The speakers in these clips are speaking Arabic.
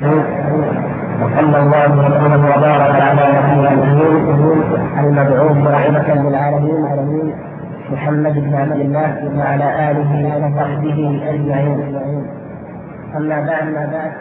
وصلى الله وسلم وبارك على نبينا المبعوث رحمة للعالمين محمد بن عبد الله وعلى آله وصحبه أجمعين. أما بعد،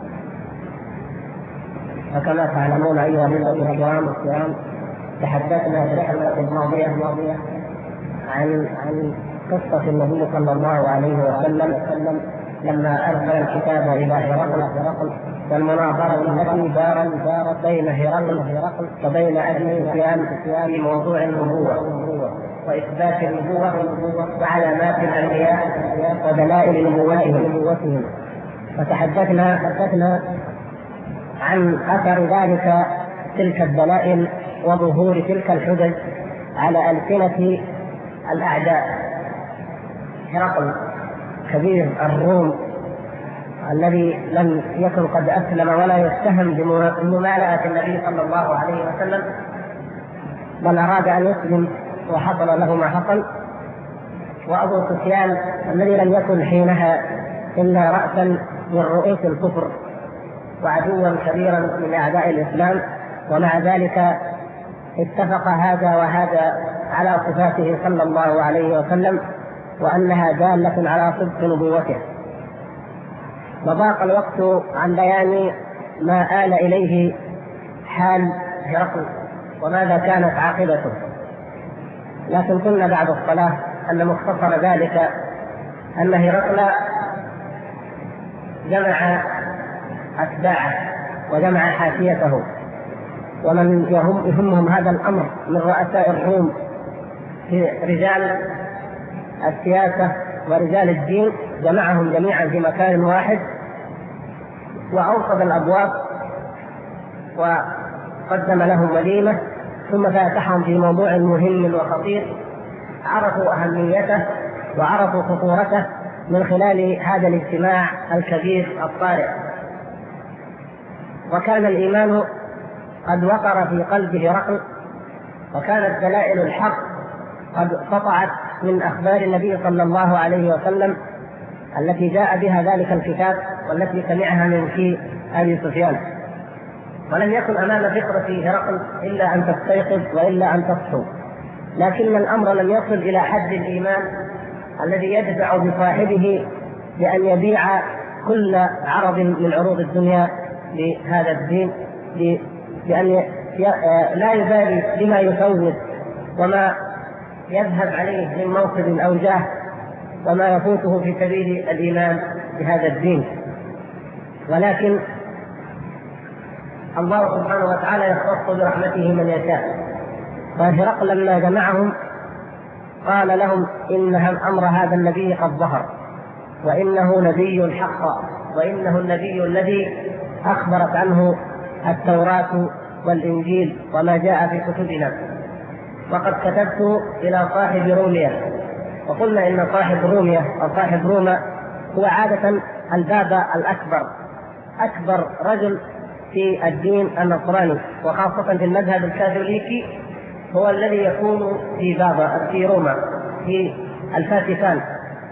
فكما تعلمون أيها الأخوة الكرام، تحدثنا في الحلقة الماضية عن قصة النبي صلى الله عليه وسلم لما أرسل الكتاب إلى هرقل، والمناظرة التي دارت بين هرقل وبين أبي سفيان في موضوع النبوة وإثبات النبوة وعلامات الأنبياء ودلائل نبوتهم. فتحدثنا عن أثر ذلك تلك الدلائل وظهور تلك الحجج على ألسنة الأعداء. هرقل كبير الروم الذي لم يكن قد أسلم ولا يتهم بممالأة النبي صلى الله عليه وسلم، بل أراد أن يسلم وحصل له ما حصل. وأبو سفيان الذي لم يكن حينها إلا رأسا من رؤوس الكفر وعدوا كبيرا من أعداء الإسلام، ومع ذلك اتفق هذا وهذا على صفاته صلى الله عليه وسلم وأنها دالة على صدق نبوته. وضاق الوقت عن بيان ما آل إليه حال هرقل وماذا كانت عاقبته، لكن قلنا بعد الصلاة أن مختصر ذلك أن هرقل جمع أتباعه وجمع حاشيته ومن يهمهم هذا الأمر من رؤساء الروم في رجال السياسة ورجال الدين، جمعهم جميعا في مكان واحد وأوصد الأبواب وقدم لهم وليمة، ثم فاتحهم في موضوع مهم وخطير عرفوا أهميته وعرفوا خطورته من خلال هذا الاجتماع الكبير الطارئ. وكان الإيمان قد وقر في قلب هرقل، وكانت دلائل الحق قد قطعت من أخبار النبي صلى الله عليه وسلم التي جاء بها ذلك الكتاب والتي سمعها من في أبي سفيان. ولم يكن أمام فكرة هرقل إلا أن تستيقظ وإلا أن تصحو، لكن الأمر لم يصل إلى حد الإيمان الذي يدفع بصاحبه بأن يبيع كل عرض من عروض الدنيا لهذا الدين، بأن لا يبالي بما يفوت وما يذهب عليه من موقف أو جاه وما يفوته في سبيل الإيمان بهذا الدين. ولكن الله سبحانه وتعالى يختص برحمته من يشاء. فهرقل لما جمعهم قال لهم إن أمر هذا النبي قد ظهر، وإنه نبي حق، وإنه النبي الذي أخبرت عنه التوراة والإنجيل وما جاء في كتبنا. وقد كتبت إلى صاحب رومية، وقلنا إن صاحب رومية أو صاحب روما هو عادة البابا الأكبر، أكبر رجل في الدين النصراني وخاصة في المذهب الكاثوليكي، هو الذي يكون في روما في الفاتيكان.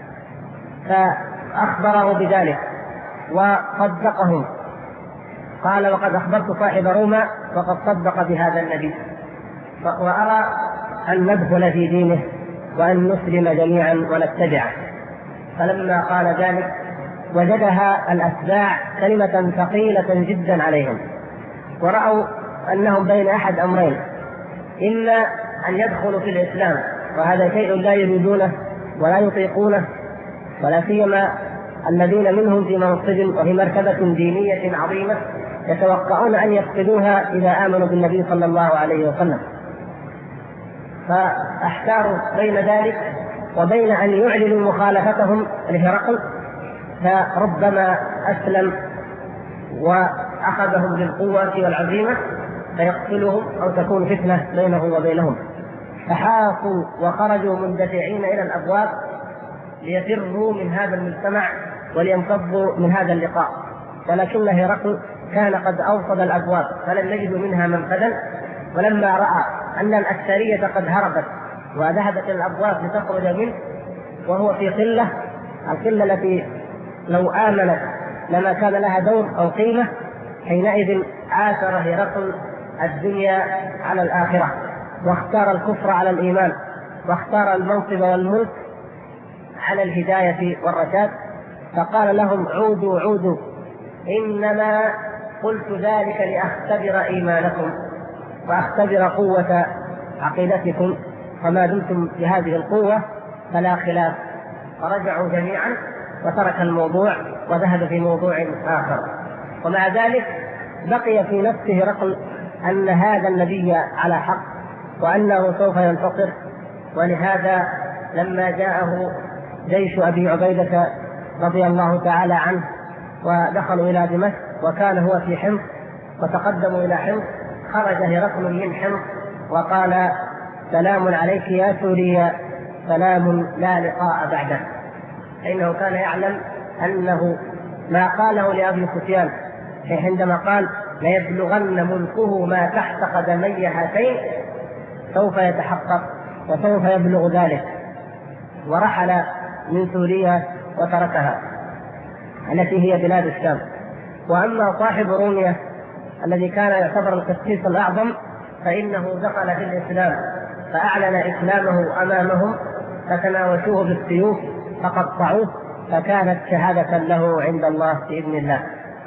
فأخبره بذلك وصدقهم، قال وقد أخبرت صاحب روما وقد صدق بهذا النبي، وأرى أن ندخل في دينه وأن نسلم جميعا ونتبعه. فلما قال ذلك وجدها الأتباع كلمة ثقيلة جدا عليهم، ورأوا أنهم بين أحد أمرين: إما أن يدخلوا في الإسلام وهذا شيء لا يريدونه ولا يطيقونه، ولا سيما الذين منهم في منصب وفي مرتبة دينية عظيمة يتوقعون أن يفقدوها إذا آمنوا بالنبي صلى الله عليه وسلم. فاحتاروا بين ذلك وبين أن يعلنوا مخالفتهم لهرقل، فربما أسلم وأخذهم بالقوة والعزيمة فيقتلهم أو تكون فتنة بينه وبينهم. فحاصوا وخرجوا مندفعين إلى الأبواب ليفروا من هذا المجتمع ولينفضوا من هذا اللقاء، ولكن هرقل كان قد أوصد الأبواب فلم يجدوا منها منفذا. ولما رأى أن الأكثرية قد هربت وذهبت إلى الأبواب لتخرج منه وهو في قلة، القلة التي لو آمنت لما كان لها دور أو قيمة، حينئذ آثر هرقل الدنيا على الآخرة، واختار الكفر على الإيمان، واختار المنصب والملك على الهداية والرشاد. فقال لهم عودوا عودوا، إنما قلت ذلك لأختبر إيمانكم وأختبر قوة عقيدتكم، فما دمتم بهذه القوة فلا خلاف. فرجعوا جميعا وترك الموضوع وذهب في موضوع آخر. ومع ذلك بقي في نفسه هرقل أن هذا النبي على حق وأنه سوف ينتصر. ولهذا لما جاءه جيش أبي عبيدة رضي الله تعالى عنه ودخلوا إلى دمشق وكان هو في حمص وتقدموا إلى حمص، خرج هرقل من حمص وقال سلام عليك يا سوريا، سلام لا لقاء بعده. فإنه كان يعلم أنه ما قاله لأبي سفيان عندما قال ليبلغن ملكه ما تحت قدمي هاتين سوف يتحقق وسوف يبلغ ذلك، ورحل من سوريا وتركها التي هي بلاد الشام. وأما صاحب رومية الذي كان يعتبر القسيس الأعظم فإنه دخل في الإسلام فأعلن إسلامه أمامهم، فتناوشوه بالسيوف فقطعوه، فكانت شهادة له عند الله بإذن الله.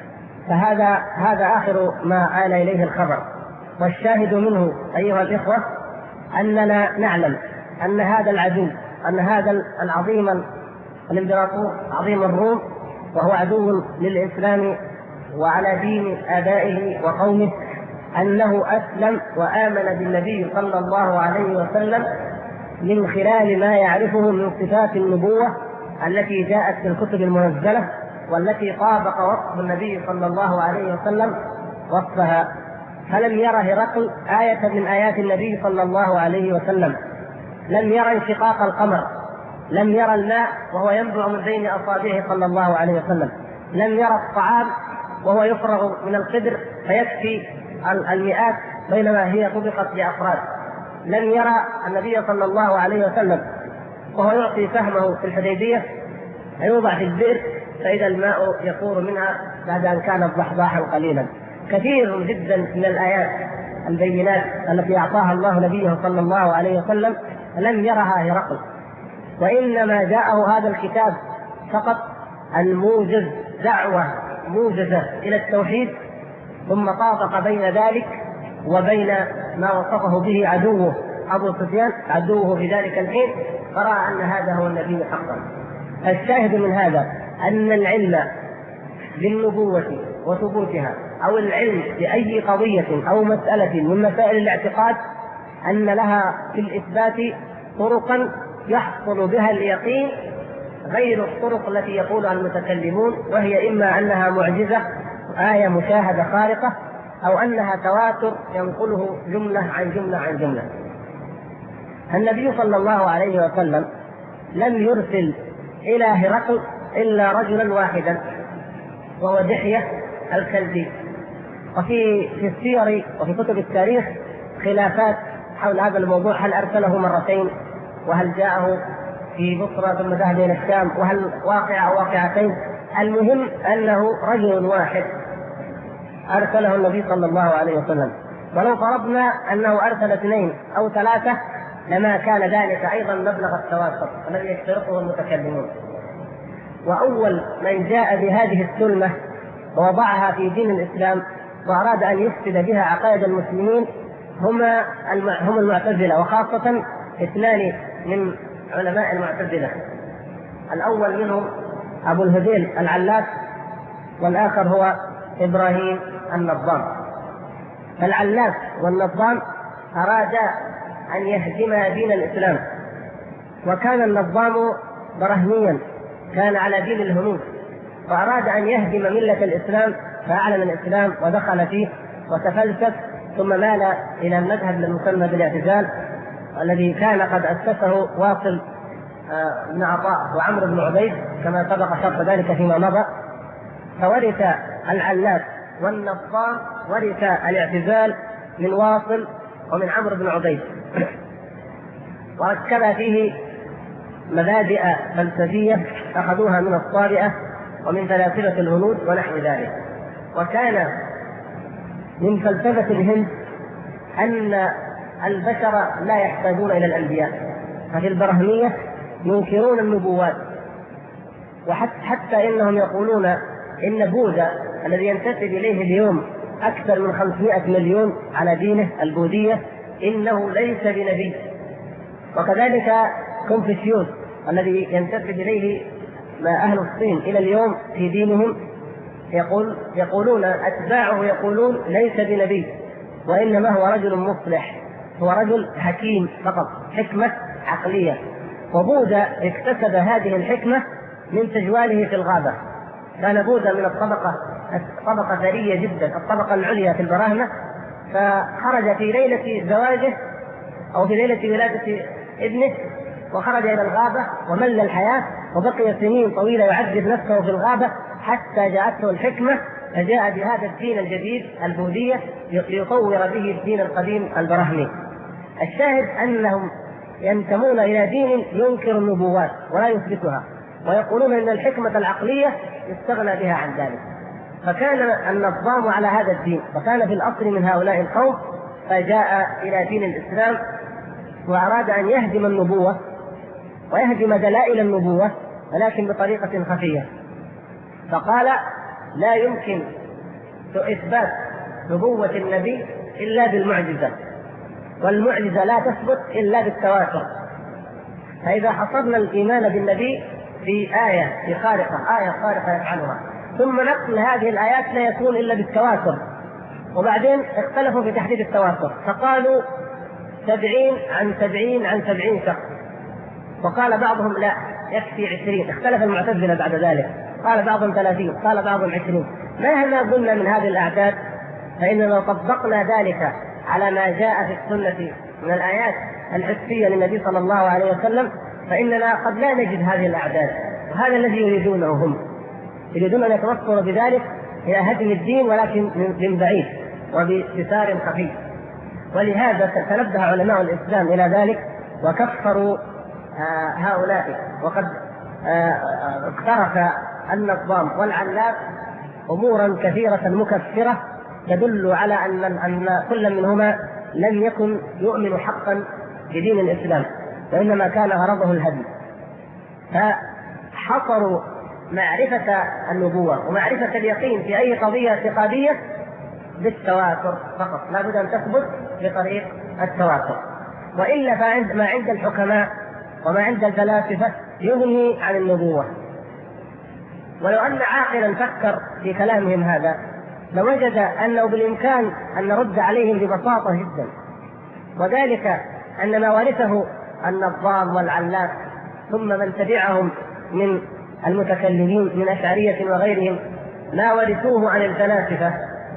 فهذا آخر ما آل إليه الخبر. والشاهد منه أيها الإخوة أننا نعلم أن هذا العدو، أن هذا العظيم الإمبراطور عظيم الروم، وهو عدو للإسلام وعلى دين آبائه وقومه، أنه أسلم وآمن بالنبي صلى الله عليه وسلم من خلال ما يعرفه من صفات النبوة التي جاءت في الكتب المنزلة والتي طابق وصف النبي صلى الله عليه وسلم وصفها. فلم ير هرقل آية من آيات النبي صلى الله عليه وسلم، لم ير انشقاق القمر، لم ير الماء وهو ينبع من بين أصابعه صلى الله عليه وسلم، لم ير الطعام وهو يفرغ من القدر فيكفي المئات بينما هي طبقت لأفراد، لم يرى النبي صلى الله عليه وسلم وهو يعطي سهمه في الحديبية يوضع في البئر فإذا الماء يفور منها بعد أن كانت ضحضاحا قليلا. كثير جدا من الآيات البينات التي أعطاها الله نبيه صلى الله عليه وسلم لم يرها هرقل، وإنما جاءه هذا الكتاب فقط الموجز، دعوة موجزة إلى التوحيد، ثم طابق بين ذلك وبين ما وصفه به عدوه أبو سفيان عدوه في ذلك الحين، فرأى أن هذا هو النبي حقا. الشاهد من هذا أن العلم بالنبوة وثبوتها أو العلم بأي قضية أو مسألة من مسائل الاعتقاد أن لها في الإثبات طرقا يحصل بها اليقين غير الطرق التي يقولها المتكلمون، وهي إما أنها معجزة آية مشاهدة خارقة أو أنها تواتر ينقله جملة عن جملة عن جملة. النبي صلى الله عليه وسلم لم يرسل إلى هرقل إلا رجلا واحدا وهو دحية الكلبي. وفي السير وفي كتب التاريخ خلافات حول هذا الموضوع، هل أرسله مرتين وهل جاءه في بصرة ثم ذهب إلى الشام وهل واقع أو واقعتين. المهم أنه رجل واحد أرسله النبي صلى الله عليه وسلم، ولو فرضنا أنه أرسل 2 أو 3 لما كان ذلك أيضا مبلغ التواتر الذي يشترطه المتكلمون. وأول من جاء بهذه السلمة ووضعها في دين الإسلام وأراد أن يفسد بها عقائد المسلمين هم المعتزلة، وخاصة 2 من علماء المعتزلة. الأول منهم أبو الهذيل العلاف، والآخر هو إبراهيم النظام. العلاف والنظام أرادا أن يهدما دين الإسلام، وكان النظام برهميا كان على دين الهنود، فأراد أن يهدم ملة الإسلام فأعلن الإسلام ودخل فيه وتفلسف، ثم مال إلى المذهب المسمى بالاعتزال الذي كان قد أسسه واصل بن عطاء وعمرو بن عبيد كما سبق شرط ذلك فيما مضى. فورث العلاف والنظام ورث الاعتزال من واصل ومن عمرو بن عبيد، وركب فيه مبادئ فلسفية أخذوها من الصابئة ومن فلاسفة الهنود ونحو ذلك. وكان من فلسفة الهند أن البشر لا يحتاجون إلى الأنبياء، ففي البرهمية ينكرون النبوات، وحتى إنهم يقولون إن بوذا الذي ينتسب إليه اليوم أكثر من 500 مليون على دينه البوذية إنه ليس بنبي. وكذلك كونفوشيوس الذي ينتسب إليه أهل الصين إلى اليوم في دينهم يقولون أتباعه يقولون ليس بنبي، وإنما هو رجل مصلح، هو رجل حكيم فقط، حكمة عقلية. وبوذا اكتسب هذه الحكمة من تجواله في الغابة. كان بوذا من طبقة ثرية جدا، الطبقة العليا في البراهمة، فخرج في ليلة زواجه أو في ليلة ولادة ابنه وخرج إلى الغابة ومل الحياة، وبقي سنين طويلة يعذب نفسه في الغابة حتى جاءته الحكمة، فجاء بهذا الدين الجديد البوذية ليطور به الدين القديم البراهمي. الشاهد أنهم ينتمون إلى دين ينكر النبوات ولا يثبتها، ويقولون أن الحكمة العقلية يستغنى بها عن ذلك. فكان النظام على هذا الدين، وكان في الأصل من هؤلاء القوم، فجاء إلى دين الإسلام وأراد أن يهدم النبوة ويهدم دلائل النبوة، ولكن بطريقة خفية. فقال لا يمكن إثبات نبوة النبي إلا بالمعجزة، والمعجزة لا تثبت إلا بالتواتر. فإذا حصرنا الإيمان بالنبي في آية خارقة يفعلها، ثم نقل هذه الآيات لا يكون إلا بالتواتر، وبعدين اختلفوا في تحديد التواتر، فقالوا 70 عن 70 عن 70 شخص، وقال بعضهم لا يكفي 20. اختلف المعتزلة بعد ذلك، قال بعضهم 30، قال بعضهم 20. مهما قلنا من هذه الأعداد فإننا لو طبقنا ذلك على ما جاء في السنة من الآيات الحسية للنبي صلى الله عليه وسلم فإننا قد لا نجد هذه الأعداد. وهذا الذي يريدونه هم، يريدون أن يتوصلوا بذلك إلى هدم الدين، ولكن من بعيد وبستار خفي. ولهذا تنبه علماء الإسلام إلى ذلك وكفروا هؤلاء. وقد اقترف النظام والعلاف أمورا كثيرة مكفرة تدل على أن كل منهما لم يكن يؤمن حقا بدين الإسلام، وإنما كان غرضه الهدم. فحصروا معرفة النبوة ومعرفة اليقين في أي قضية اعتقادية بالتواتر فقط، لا بد أن تثبت بطريق التواتر، وإلا فما عند الحكماء وما عند الفلاسفة يغني عن النبوة. ولو أن عاقلا فكر في كلامهم هذا لوجد أنه بالإمكان أن نرد عليهم ببساطة جدا، وذلك أن ما ورثه النظام والعلاف ثم من تبعهم من المتكلمين من أشعرية وغيرهم ما ورثوه عن الفلاسفة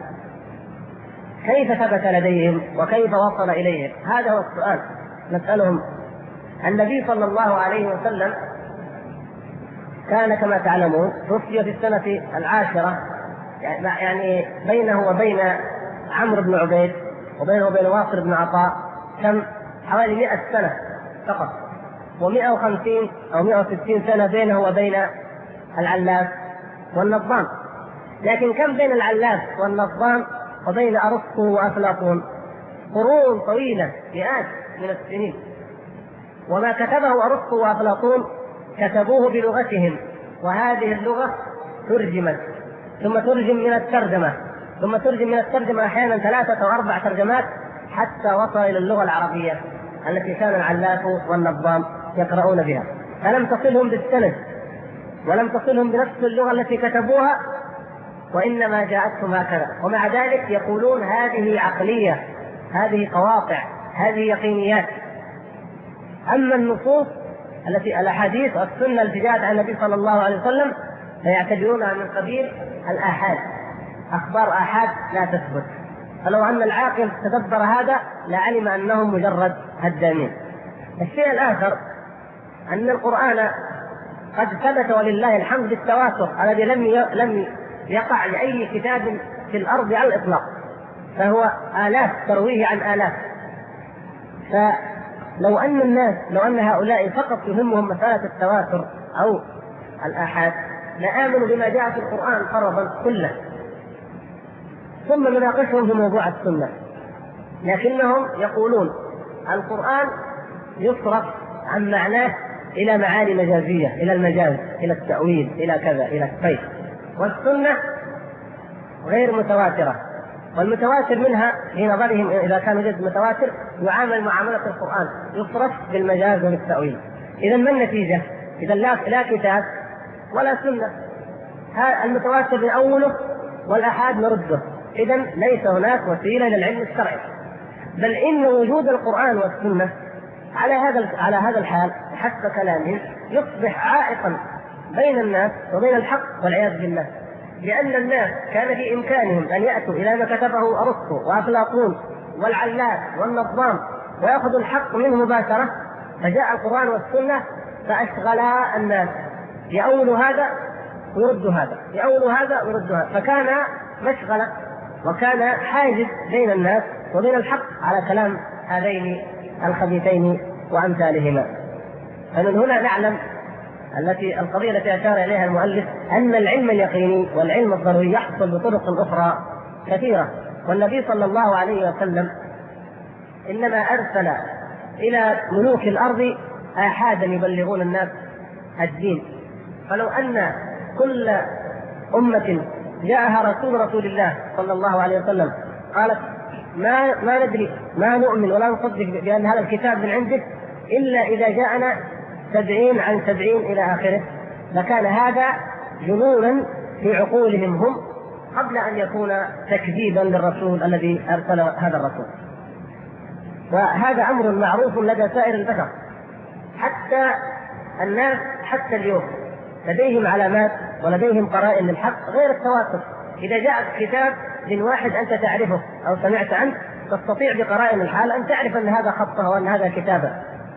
كيف ثبت لديهم وكيف وصل إليهم. هذا هو السؤال نسألهم. النبي صلى الله عليه وسلم كان كما تعلمون توفي في السنة 10، يعني بينه وبين عمرو بن عبيد وبينه وبين واصل بن عطاء كم حوالي 100 سنة فقط، و150 أو 160 سنة بينه وبين العلاف والنظام. لكن كم بين العلاف والنظام وبين أرسطو وأفلاطون؟ قرون طويلة، مئات من السنين. وما كتبه أرسطو وأفلاطون كتبوه بلغتهم، وهذه اللغة ترجمت ثم ترجم من الترجمة ثم ترجم من الترجمة أحيانا 3 أو 4 ترجمات حتى وصل إلى اللغة العربية التي كان العلاف والنظام يقرؤون بها. فلم تصلهم بالسند ولم تصلهم بنفس اللغة التي كتبوها، وإنما جاءتهم هكذا. ومع ذلك يقولون هذه عقلية، هذه قواطع، هذه يقينيات. أما النصوص التي الأحاديث والسنة التي جاءت عن النبي صلى الله عليه وسلم فيعتبرونها من قبيل الآحاد، أخبار آحاد لا تثبت. فلو أن العاقل تدبر هذا لعلم أنهم مجرد هدامين. الشيء الآخر أن القرآن قد ثبت ولله الحمد بالتواتر الذي لم يقع لأي كتاب في الأرض على الإطلاق، فهو آلاف ترويه عن آلاف. فلو أن هؤلاء فقط يهمهم مسألة التواتر أو الآحاد نآمن بما جاء في القرآن فرضا كله، ثم نناقشهم في موضوع السنة، لكنهم يقولون القرآن يصرف عن معناه إلى معاني مجازية، إلى المجاز، إلى التأويل، إلى كذا، إلى الكيف، والسنة غير متواترة، والمتواتر منها في نظرهم إذا كان يوجد متواتر يعامل معاملة القرآن، يصرف بالمجاز وبالتأويل. إذا ما النتيجة؟ إذا لا كتاب ولا سنة، المتواتر نأوله والأحاد نرده، إذا ليس هناك وسيلة للعلم الشرعي، بل إن وجود القرآن والسنة على هذا الحال حسب كلامهم يصبح عائقا بين الناس وبين الحق والعياذ بالله، لأن الناس كان في إمكانهم أن يأتوا إلى ما كتبه أرسطو وأفلاطون والعلاج والنظام ويأخذوا الحق منه مباشرة، فجاء القرآن والسنة فأشغلا الناس، يأولوا هذا ويردوا هذا، يأولوا هذا ويردوا هذا، فكان مشغلة وكان حاجز بين الناس وبين الحق على كلام هذين الخبيثين وأمثالهما. فمن هنا نعلم القضية التي أشار إليها المؤلف أن العلم اليقيني والعلم الضروري يحصل بطرق أخرى كثيرة، والنبي صلى الله عليه وسلم إنما أرسل إلى ملوك الأرض آحادا يبلغون الناس الدين، فلو أن كل أمة جاءها رسول الله صلى الله عليه وسلم قالت ما ندري، ما نؤمن ولا نصدق بأن هذا الكتاب من عندك إلا إذا جاءنا 70 عن 70 إلى آخره، لكان هذا جنونا في عقولهم هم قبل أن يكون تكذيبا للرسول الذي أرسل هذا الرسول. وهذا أمر معروف لدى سائر البشر، حتى الناس حتى اليوم لديهم علامات ولديهم قرائن للحق غير التواتر. إذا جاء كتاب من واحد أنت تعرفه أو سمعت عنه تستطيع بقرائن الحال أن تعرف أن هذا خطه وأن هذا كتابه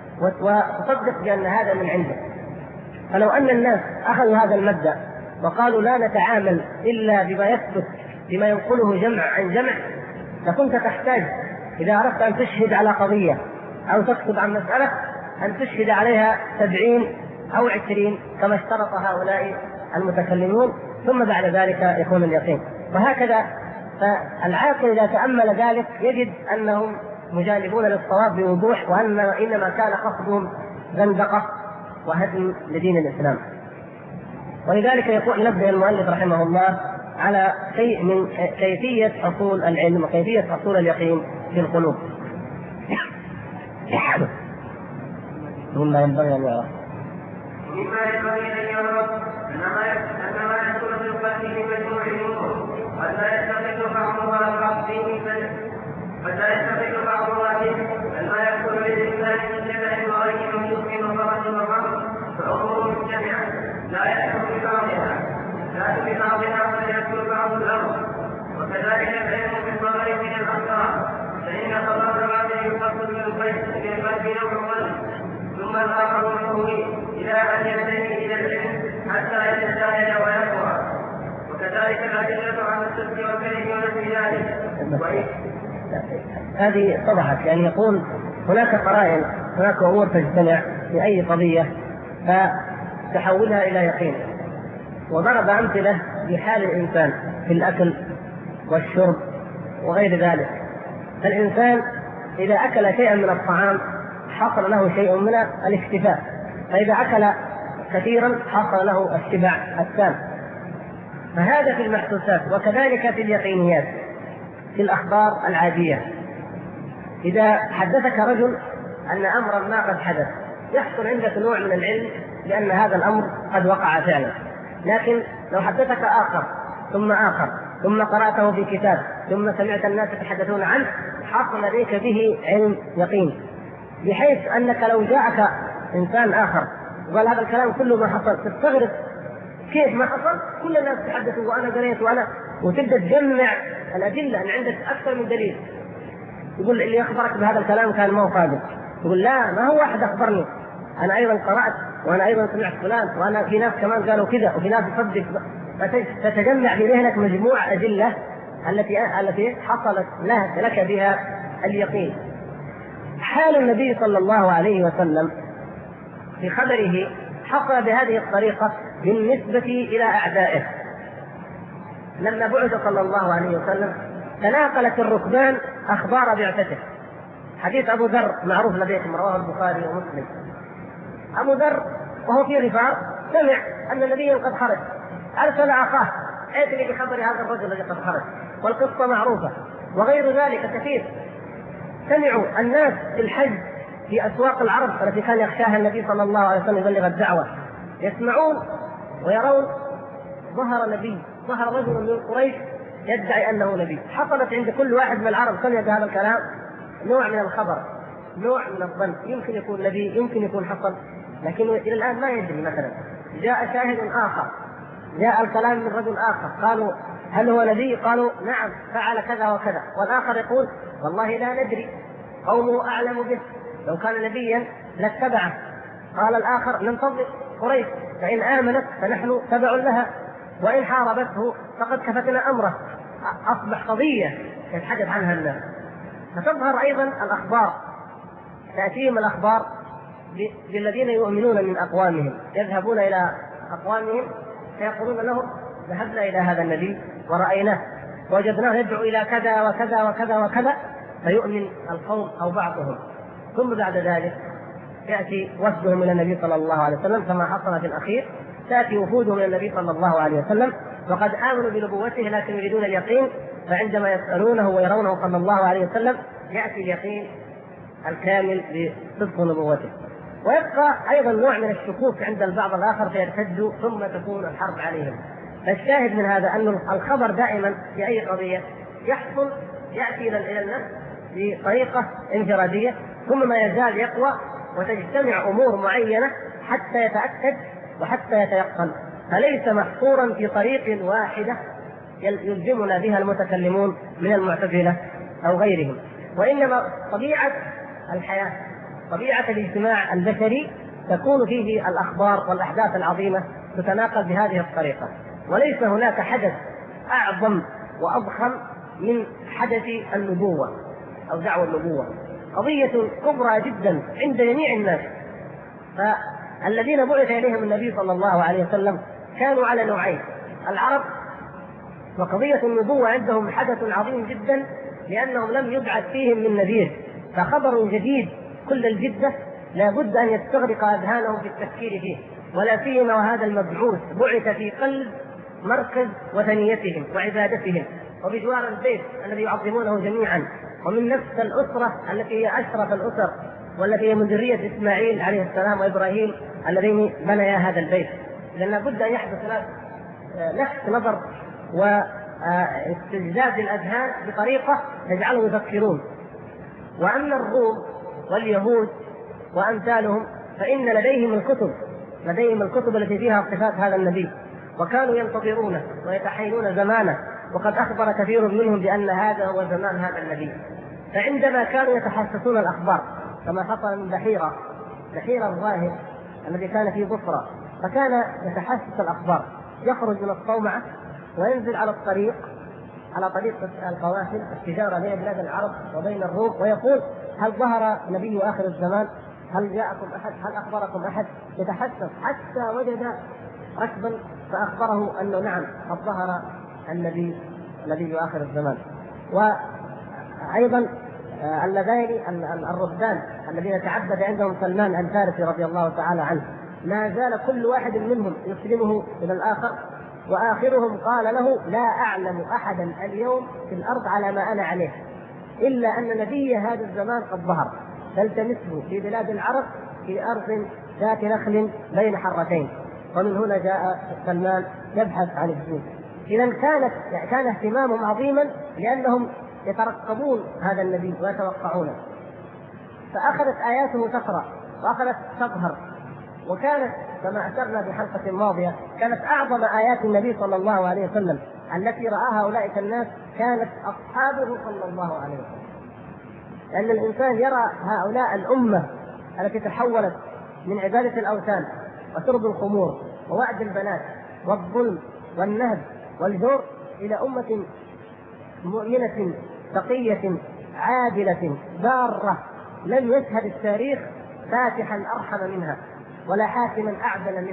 وتصدق بأن هذا من عنده. فلو أن الناس أخذوا هذا المبدأ وقالوا لا نتعامل إلا بما يثبت بما ينقله جمع عن جمع، لكنت تحتاج إذا أردت أن تشهد على قضية أو تكتب عن مسألة أن تشهد عليها 70 أو 20 كما اشترط هؤلاء المتكلمون، ثم بعد ذلك يكون اليقين. وهكذا فالعاقل إذا تأمل ذلك يجد أنهم مجانبون للصواب بوضوح، وأن إنما كان قصدهم زندقة وهدم لدين الإسلام. ولذلك ينبه المؤلف رحمه الله على شيء من كيفية حصول العلم وكيفية حصول اليقين في القلوب. مما ينبغي أن يعرف مما ينبغي أن يعرف أن ما يحصل في القلب في مجموع الأمور قد لا يستقل بعضها بعضه قد لا يستقل بعضها به، بل ما يحصل للإنسان من جبل وغير مملوك وفرج وغرب فأمور مجتمعة لا يحصل ببعضها قد يحصل بعض الأمر. وكذلك العلم في الصغير من الأسرار، فإن خبر الرجل يقصد من القلب نوع ثم الآخر منه إلى أن ينتهي إلى العلم حتى يتساهل ويقوى. وكذلك الأدلة على الصدق والكذب ونحو ذلك. هذه اتضحت، يعني يقول هناك قرائن، هناك أمور تجتمع في أي قضية فتحولها إلى يقين. وضرب أمثلة بحال الإنسان في الأكل والشرب وغير ذلك. فالإنسان إذا أكل شيئا من الطعام حصل له شيء من الاكتفاء، فإذا أكل كثيرا حصل له الشبع التام. فهذا في المحسوسات، وكذلك في اليقينيات في الأخبار العادية. إذا حدثك رجل أن أمرا ما قد حدث يحصل عندك نوع من العلم لأن هذا الأمر قد وقع فعلا، لكن لو حدثك آخر ثم آخر ثم قرأته في كتاب ثم سمعت الناس يتحدثون عنه حصل لديك به علم يقين، بحيث أنك لو جاءك إنسان آخر وقال هذا الكلام كله ما حصل تستغرب كيف ما حصل، كل الناس تحدثوا وأنا قريت وأنا، وتبدأ تجمع الأدلة أن عندك أكثر من دليل. يقول اللي أخبرك بهذا الكلام كان ما هو صادق، يقول لا ما هو واحد أخبرني، أنا أيضا قرأت وأنا أيضا سمعت فلان وأنا في ناس كمان قالوا كذا وفي ناس تصدق. فتتجمع في ذهنك مجموعة أدلة التي حصلت لك بها اليقين. حال النبي صلى الله عليه وسلم في خبره حصل بهذه الطريقة بالنسبة إلى أعدائه. لما بعث صلى الله عليه وسلم تناقلت الركبان أخبار بعثته. حديث أبو ذر معروف لديكم، رواه البخاري ومسلم. أبو ذر وهو في غفار سمع أن النبي قد خرج، أرسل أخاه ائتني بخبر هذا الرجل الذي قد خرج، والقصة معروفة. وغير ذلك كثير. سمعوا الناس في الحج في أسواق العرب التي كان يخشاها النبي صلى الله عليه وسلم يبلغ الدعوة، يسمعون ويرون ظهر رجل من قريش يدعي أنه نبي. حصلت عند كل واحد من العرب سمع بهذا الكلام نوع من الخبر، نوع من الظن، يمكن يكون نبي، يمكن يكون حصل، لكن إلى الآن ما يدري. مثلا جاء شاهد آخر، جاء الكلام من رجل آخر، قالوا هل هو نبي؟ قالوا نعم فعل كذا وكذا، والآخر يقول والله لا ندري، قومه أعلم به، لو كان نبيا لاتبعه. قال الآخر ننتظر قريش، فإن آمنت فنحن تبع لها، وإن حاربته فقد كفتنا أمره. أصبح قضية يتحدث عنها الناس. فتظهر أيضا الأخبار، تأتيهم الأخبار بالذين يؤمنون من أقوامهم، يذهبون إلى أقوامهم فيقولون لهم ذهبنا إلى هذا النبي ورأيناه ووجدناه يدعو إلى كذا وكذا وكذا وكذا، فيؤمن القوم أو بعضهم. ثم بعد ذلك يأتي وفدهم إلى النبي صلى الله عليه وسلم كما حصل في الأخير، تأتي وفودهم إلى النبي صلى الله عليه وسلم وقد آمنوا بنبوته لكن يريدون اليقين، فعندما يسألونه ويرونه صلى الله عليه وسلم يأتي اليقين الكامل بصدق نبوته. ويبقى أيضا نوع من الشكوك عند البعض الآخر فيرتدوا ثم تكون الحرب عليهم. فالشاهد من هذا أن الخبر دائما في أي قضية يحصل يأتي إلى النفس بطريقة انفرادية، ثم ما يزال يقوى وتجتمع أمور معينة حتى يتأكد وحتى يتيقن، فليس محصورا في طريق واحدة يلزمنا بها المتكلمون من المعتزلة أو غيرهم، وإنما طبيعة الحياة، طبيعة الاجتماع البشري تكون فيه الأخبار والأحداث العظيمة تتناقل بهذه الطريقة. وليس هناك حدث أعظم وأضخم من حدث النبوة أو دعوة النبوة، قضية كبرى جدا عند جميع الناس. فالذين بعث إليهم النبي صلى الله عليه وسلم كانوا على نوعين: العرب، وقضية النبوة عندهم حدث عظيم جدا لأنهم لم يبعث فيهم من نذير، فخبر جديد كل الجدة لا بد أن يستغرق أذهانهم في التفكير فيه، ولا سيما وهذا المبعوث بعث في قلب مركز وثنيتهم وعبادتهم وبجوار البيت الذي يعظمونه جميعا، ومن نفس الأسرة التي هي أشرف الأسر والتي هي من ذرية إسماعيل عليه السلام وإبراهيم اللذين بنيا هذا البيت. لأن لابد أن يحدث لفت نظر واستجداد الأذهان بطريقة تجعلهم يفكرون. وأما الروم واليهود وأمثالهم فإن لديهم الكتب التي فيها صفات هذا النبي، وكانوا ينتظرونه ويتحينون زمانه، وقد أخبر كثير منهم بأن هذا هو زمان هذا النبي. فعندما كانوا يتحسسون الأخبار كما حصل من بحيرة الظاهر الذي كان في بصرة، فكان يتحسس الأخبار، يخرج من الصومعة وينزل على طريق القوافل التجارة بين بلاد العرب وبين الروم، ويقول هل ظهر نبي آخر الزمان؟ هل جاءكم أحد؟ هل أخبركم أحد؟ يتحسس حتى وجد ركبا فأخبره أنه نعم قد ظهر النبي آخر الزمان. وأيضا اللذين الرهبان الذين تعبد عندهم سلمان الفارسي رضي الله تعالى عنه، ما زال كل واحد منهم يسلمه إلى الآخر، وآخرهم قال له لا أعلم أحدا اليوم في الأرض على ما أنا عليه إلا أن نبي هذا الزمان قد ظهر، فالتمسه في بلاد العرب في أرض ذات نخل بين حرتين. ومن هنا جاء سلمان يبحث عن الدين. إذا كان اهتمامهم عظيما لأنهم يترقبون هذا النبي ويتوقعونه. فأخذت آياته تقرأ وأخذت تظهر، وكانت كما أشرنا في حلقة ماضية كانت أعظم آيات النبي صلى الله عليه وسلم التي رآها أولئك الناس كانت أصحابه صلى الله عليه وسلم. لأن الإنسان يرى هؤلاء الأمة التي تحولت من عبادة الأوثان وشرب الخمور ووعد البنات والظلم والنهب والجور إلى أمة مؤمنة تقية عادلة بارة، لم يشهد التاريخ فاتحا أرحم منها ولا حاكما أعدل منها،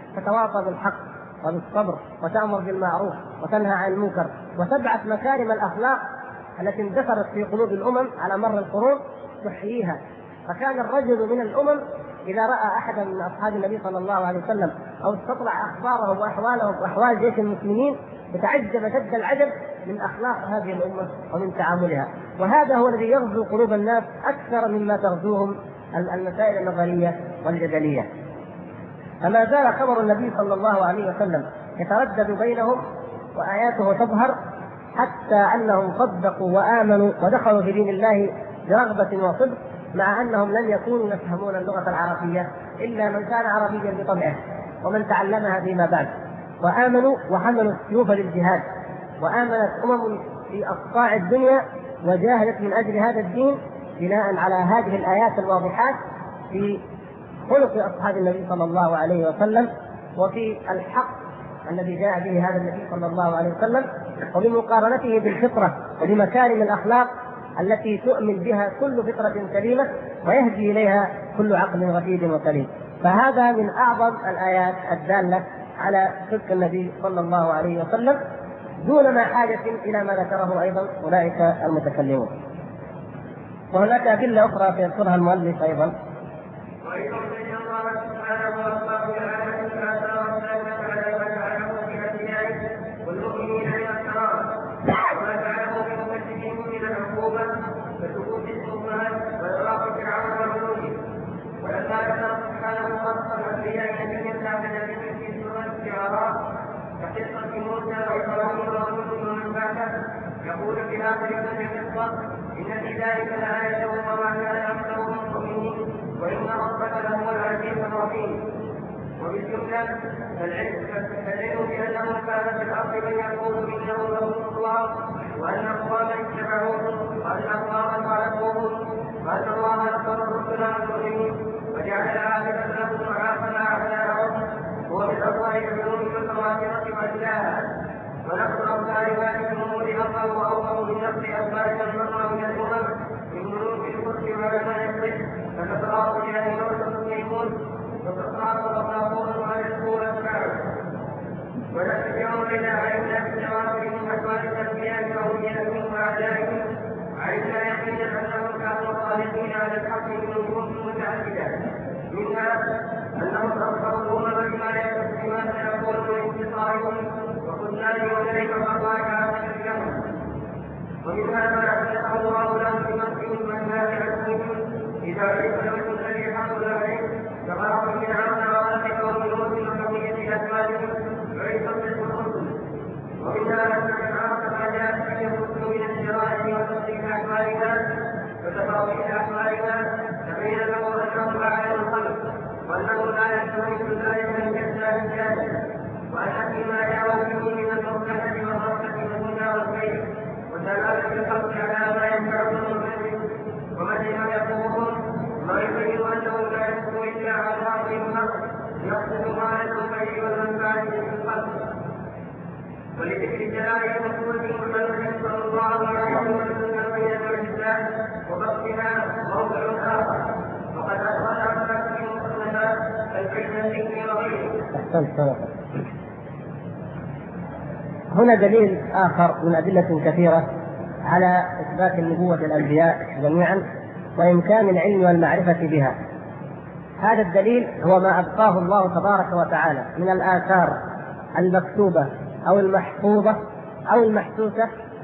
تتواصى بالحق وبالصبر وتأمر بالمعروف وتنهى عن المنكر وتبعث مكارم الأخلاق التي اندثرت في قلوب الأمم على مر القرون تحييها. فكان الرجل من الأمم إذا رأى أحدا من أصحاب النبي صلى الله عليه وسلم أو استطلع أخباره وأحواله وأحوال جيش المسلمين يتعجب شد العجب من أخلاق هذه الأمة ومن تعاملها. وهذا هو الذي يغزو قلوب الناس أكثر مما تغزوهم المسائل النظرية والجدلية. فما زال خبر النبي صلى الله عليه وسلم يتردد بينهم وآياته تظهر حتى أنهم صدقوا وآمنوا ودخلوا في دين الله برغبة وصدق، مع أنهم لم يكونوا يفهمون اللغة العربية إلا من كان عربيا بطبعه ومن تعلمها فيما بعد، وآمنوا وحملوا السيوف للجهاد. وآمنت أمم في أقطاع الدنيا وجاهدت من أجل هذا الدين بناء على هذه الآيات الواضحات في خلق أصحاب النبي صلى الله عليه وسلم وفي الحق الذي جاء به هذا النبي صلى الله عليه وسلم، وبمقارنته بالفطرة وبمكارم الأخلاق التي تؤمن بها كل فطرة سليمة ويهدي إليها كل عقل رشيد وسليم. فهذا من أعظم الآيات الدالة على صدق النبي صلى الله عليه وسلم دون ما حاجة إلى ما ذكره أيضا أولئك المتكلمون. وهناك أدلة أخرى سيذكرها المؤلف أيضا. يقول في آخر القصة: إن في ذلك لآية وما كان أكثرهم مؤمنين وإن ربك لهو العزيز الرحيم. وبالجملة فالعلم بأنه كان في الأرض من يقول إنه رسول الله، وأن أقواما اتبعوه، وأن أقواما خالفوه، وأن الله نصر الرسل والمؤمنين وجعل العاقبة لهم وعاقب أعداءهم. هو بالأضواء العلوم المتواترة وأجلاها. ونقل أمثال ذلك الأمور أفضل وأوفر من نقل أسباب المرة من الأمم من ملوك الكفر وعلماء الصدق فتتراءى إلى الموت المسلمون وتتراءى الطاغوت على الأولى الفعل. ونحن يوم إلى علمنا بالجواب من أسباب الأنبياء وأوليائهم وأعدائهم، علمنا يقينا أنهم كانوا صادقين على الحق من وجوه متعددة، منها أنهم أخبروا الأمم بما سيكون من انتصارهم وإليك الله على تشريعهم. ومنها ما أحدثه الله لهم بمسجد من عدوهم إذا عرف لكم الذي حصل عليه فغرق من عمل وغرق ومنوت وحمية أزواجهم عرف مثل الرسل. ومنها أن عرف ما جاء به الرسل من الجرائم وتصديق أحوالنا وتفاصيل أحوالنا تبين له أنهم أعلى الخلق وأنه لا يستوي ذلك من كذاب كاذب، وأن فيما جاءوا به من المرتدة والرفة والهدى والخير ودلالة الخلق على ما ينفعهم ومن يقولون ما يبين أنه لا يكون إلا على الأرض الحق يقصد ما الخير والمنفعة في الخلق. ولذكر الجلال والقوة محمد صلى الله عليه وسلم بين الإسلام وبسطها موضع آخر، وقد أدخل في المصنفات الفتنة وغيره. هنا دليل آخر من أدلة كثيرة على إثبات النبوة الأنبياء جميعا وإمكان العلم والمعرفة بها. هذا الدليل هو ما أبقاه الله تبارك وتعالى من الآثار المكتوبة أو المحفوظة أو المحسوسة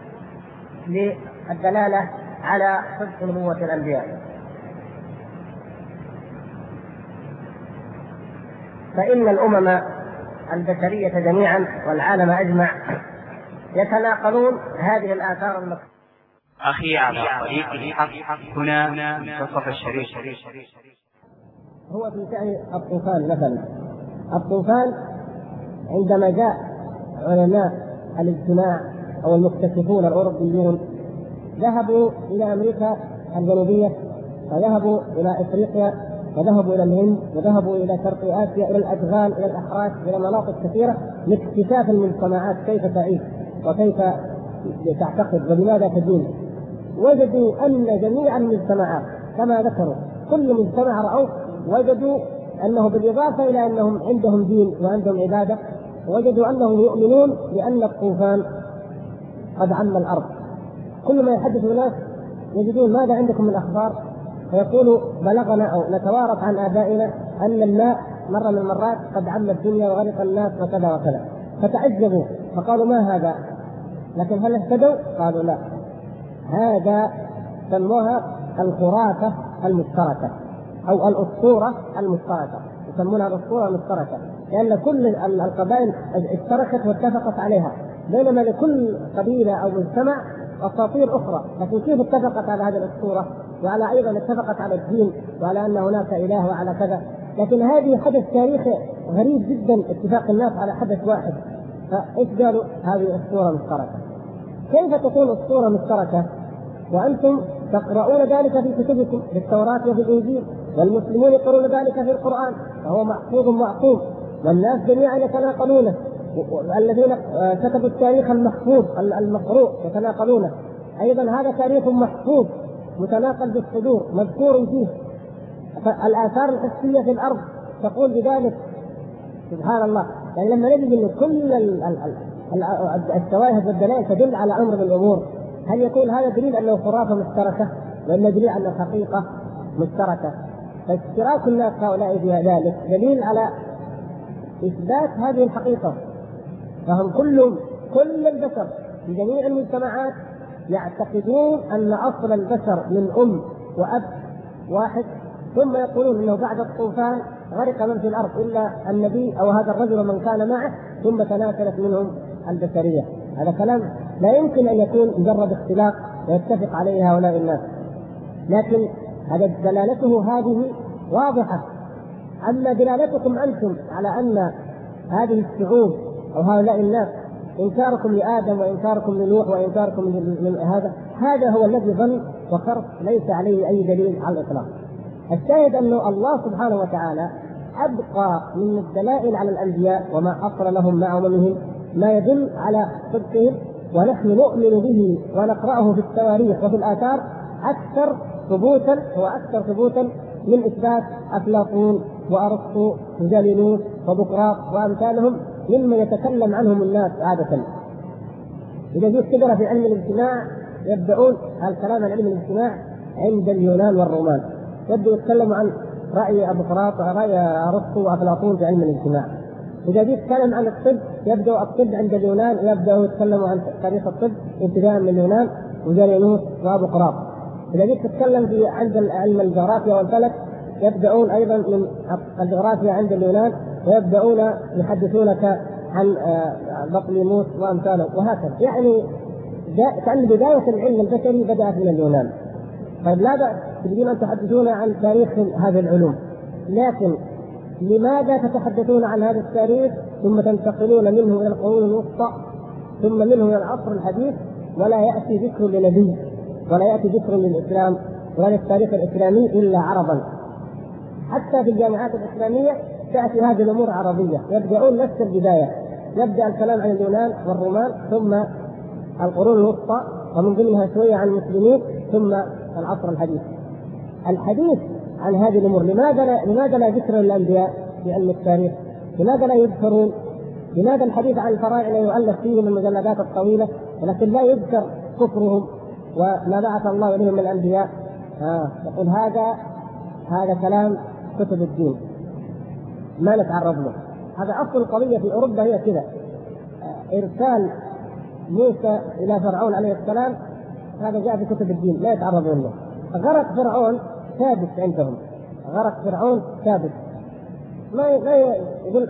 للدلالة على صدق نبوة الأنبياء. فإن الأمم البشرية جميعا والعالم أجمع يتناقلون هذه الآثار المكتوبة. أخي على طريق الحق هنا منتصف الشريف. هو في شأن الطوفان مثلا. الطوفان عندما جاء علماء الاجتماع أو المكتشفون الأوروبيون ذهبوا إلى أمريكا الجنوبية وذهبوا إلى إفريقيا وذهبوا إلى الهند وذهبوا إلى شرق آسيا إلى الأدغال إلى الأحراش إلى مناطق كثيرة لاكتشاف المجتمعات كيف تعيش وكيف تعتقد وبماذا تدين. وجدوا أن جميع المجتمعات كما ذكروا كل مجتمع رأوه وجدوا أنه بالإضافة إلى أنهم عندهم دين وعندهم عبادة، وجدوا أنهم يؤمنون بأن الطوفان قد عم الأرض. كل ما يحدث الناس يجدون ماذا عندكم من أخبار، فيقولوا بلغنا أو نتوارث عن آبائنا أن الماء مرة من المرات قد عم الدنيا وغرق الناس وكذا وكذا، فتعجبوا فقالوا ما هذا؟ لكن هل اهتدوا؟ قالوا لا، هذا سموها الخرافة المشتركة أو الأسطورة المشتركة، يسمونها الأسطورة المشتركة، لأن كل القبائل اشتركت واتفقت عليها، بينما لكل قبيلة أو مجتمع أساطير أخرى، لكن كيف اتفقت على هذه الأسطورة؟ وعلى أيضا اتفقت على الدين وعلى أن هناك إله وعلى كذا. لكن هذه حدث تاريخي غريب جدا، اتفاق الناس على حدث واحد، فإيش قالوا؟ هذه أسطورة مشتركة. كيف تكون أسطورة مشتركة وأنتم تقرؤون ذلك في كتبكم في التوراة وفي الإنجيل، والمسلمون يقرؤون ذلك في القرآن، فهو محفوظ معصوم والناس جميعا يتناقلونه، الذين كتبوا التاريخ المحفوظ المقروء يتناقلونه، أيضا هذا تاريخ محفوظ متناقل بالصدور مذكور فيه، فالآثار الحسية في الأرض تقول بذلك. سبحان الله، يعني لما نجد أن كل الشواهد والدلائل تدل على أمر من الأمور، هل يكون هذا دليل أنه خرافة مشتركة ولا دليل أنه حقيقة مشتركة؟ فاشتراك الناس هؤلاء في ذلك دليل على إثبات هذه الحقيقة. فهم كل البشر في جميع المجتمعات يعتقدون أن أصل البشر من أم وأب واحد، ثم يقولون أنه بعد الطوفان غرق من في الأرض إلا النبي أو هذا الرجل ومن كان معه، ثم تناسلت منهم البشرية. هذا كلام لا يمكن أن يكون مجرد اختلاق ويتفق عليه هؤلاء الناس، لكن هذا دلالته هذه واضحة. أما دلالتكم أنتم على أن هذه الشعوب أو هؤلاء الناس إنكاركم لآدم وإنكاركم لنوح وإنكاركم هذا هو الذي ظن وخرف، ليس عليه أي دليل على الإطلاق. الشاهد أنه الله سبحانه وتعالى أبقى من الدلائل على الأنبياء وما أصل لهم مع أممهم ما يدل على صدقهم، ونحن نؤمن به ونقرأه في التواريخ وفي الآثار أكثر ثبوتا من إثبات أفلاطون وأرسطو وجالينوس وبقراط وأمثالهم مما يتكلم عنهم الناس عادة. إذا جيت تقرأ في علم الاجتماع يبدأون الكلام عن علم الاجتماع عند اليونان والرومان، يبدأوا يتكلموا عن رأي بقراط ورأي أرسطو وأفلاطون في علم الاجتماع. إذا جيت تتكلم عن الطب يبدأ الطب عند اليونان، يبدأوا يتكلموا عن تاريخ الطب ابتداء من اليونان وجالينوس وبقراط. إذا جيت تتكلم في عند علم الجغرافيا والفلك يبدأون أيضا من الجغرافيا عند اليونان، ويبدأون يحدثونك عن بطليموس وأمثاله، وهكذا. يعني كأن بداية العلم البشري بدأت من اليونان. طيب لا بأس تريدون أن تحدثون عن تاريخ هذه العلوم، لكن لماذا تتحدثون عن هذا التاريخ ثم تنتقلون منه إلى القرون الوسطى ثم منه إلى العصر الحديث، ولا يأتي ذكر لنبي ولا يأتي ذكر للإسلام ولا للتاريخ الإسلامي إلا عربا؟ حتى في الجامعات الإسلامية تأتي هذه الأمور عربية، يبدأون نفس البداية، يبدأ الكلام عن اليونان والرومان ثم القرون الوسطى ومن ضمنها شوية عن المسلمين ثم العصر الحديث. الحديث عن هذه الأمور لماذا لا ذكر للأنبياء في علم التاريخ؟ لماذا لا يذكرون؟ لماذا الحديث عن الفراعنة يؤلف فيه من المجلدات الطويلة ولكن لا يذكر كفرهم وما بعث الله إليهم من الأنبياء؟ يقول هذا كلام كتب الدين ما نتعرض له. هذا أصل القضية في أوروبا هي كذا، إرسال موسى إلى فرعون عليه السلام هذا جاء في كتب الدين لا يتعرضون له. غرق فرعون ثابت عندهم، غرق فرعون ثابت، ما يقول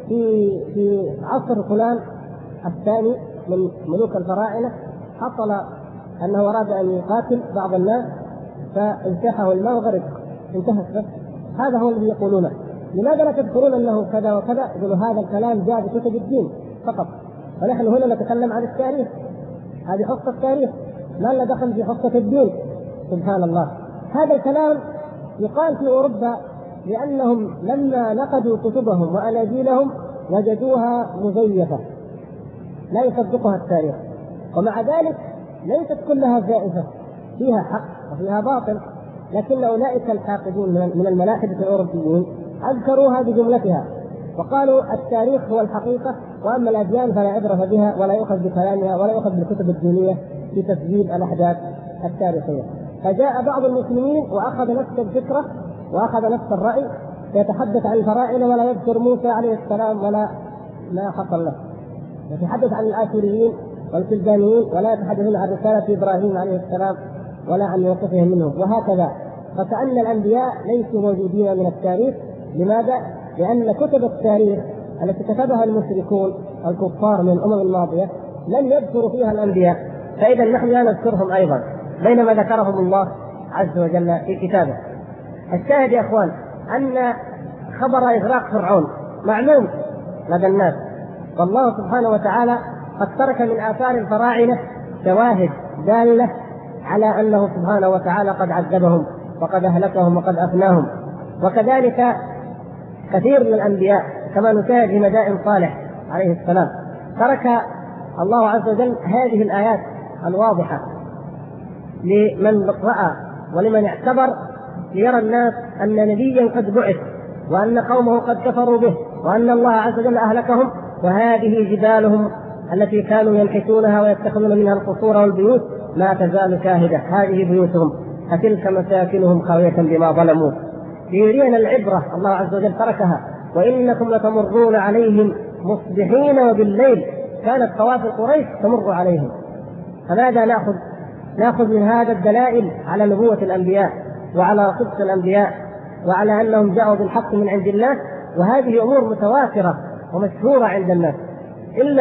في عصر فلان الثاني من ملوك الفراعنة حصل أنه أراد أن يقاتل بعض الناس فانتحه الماء وغرق انتهت بس. هذا هو الذي يقولونه. لماذا لا تذكرون أنه كذا وكذا؟ يقولوا هذا الكلام جاء في كتب الدين فقط، فنحن هنا نتكلم عن التاريخ، هذه حصة التاريخ ما لنا دخل في حصة الدين. سبحان الله. هذا الكلام يقال في أوروبا لأنهم لما نقدوا كتبهم وأناجيلهم وجدوها مزيفة لا يصدقها التاريخ، ومع ذلك ليست كلها زائفة، فيها حق وفيها باطل، لكن أولئك الحاقدون من الملاحدة الأوروبيين أذكروها بجملتها وقالوا التاريخ هو الحقيقة، وأما الأديان فلا عبرة بها ولا يؤخذ بكلامها ولا يؤخذ بالكتب الدينية في تسجيل الأحداث التاريخية. فجاء بعض المسلمين وأخذ نفس الفكرة وأخذ نفس الرأي، يتحدث عن الفراعنة ولا يذكر موسى عليه السلام ولا ما حصل له، يتحدث عن الآشوريين والكلدانيين ولا يتحدثون عن رسالة إبراهيم عليه السلام ولا عن موقفهم منه، وهكذا. فكأن الأنبياء ليسوا موجودين من التاريخ. لماذا؟ لأن كتب التاريخ التي كتبها المشركون الكفار من الأمم الماضية لم يذكروا فيها الأنبياء، فإذا نحن لا نذكرهم أيضا بينما ذكرهم الله عز وجل في كتابه. الشاهد يا أخوان أن خبر إغراق فرعون معلوم لدى الناس، والله سبحانه وتعالى قد ترك من آثار الفراعنة شواهد دالة على أنه سبحانه وتعالى قد عذبهم وقد أهلكهم وقد أفناهم. وكذلك كثير من الأنبياء كما نشاهد في مدائن صالح عليه السلام ترك الله عز وجل هذه الآيات الواضحة لمن رأى ولمن اعتبر، ليرى الناس أن نبيا قد بعث وأن قومه قد كفروا به وأن الله عز وجل أهلكهم، وهذه جبالهم التي كانوا ينحتونها ويتخذون منها القصور والبيوت ما تزال شاهدة، هذه بيوتهم فتلك مساكنهم خاوية بما ظلموا. ليرينا العبرة الله عز وجل تركها. وإنكم لتمرون عليهم مصبحين وبالليل، كانت قوافل قريش تمر عليهم. فماذا نأخذ من هذا الدلائل على نبوة الأنبياء وعلى صدق الأنبياء وعلى أنهم جاءوا بالحق من عند الله، وهذه أمور متواترة ومشهورة عند الناس، إلا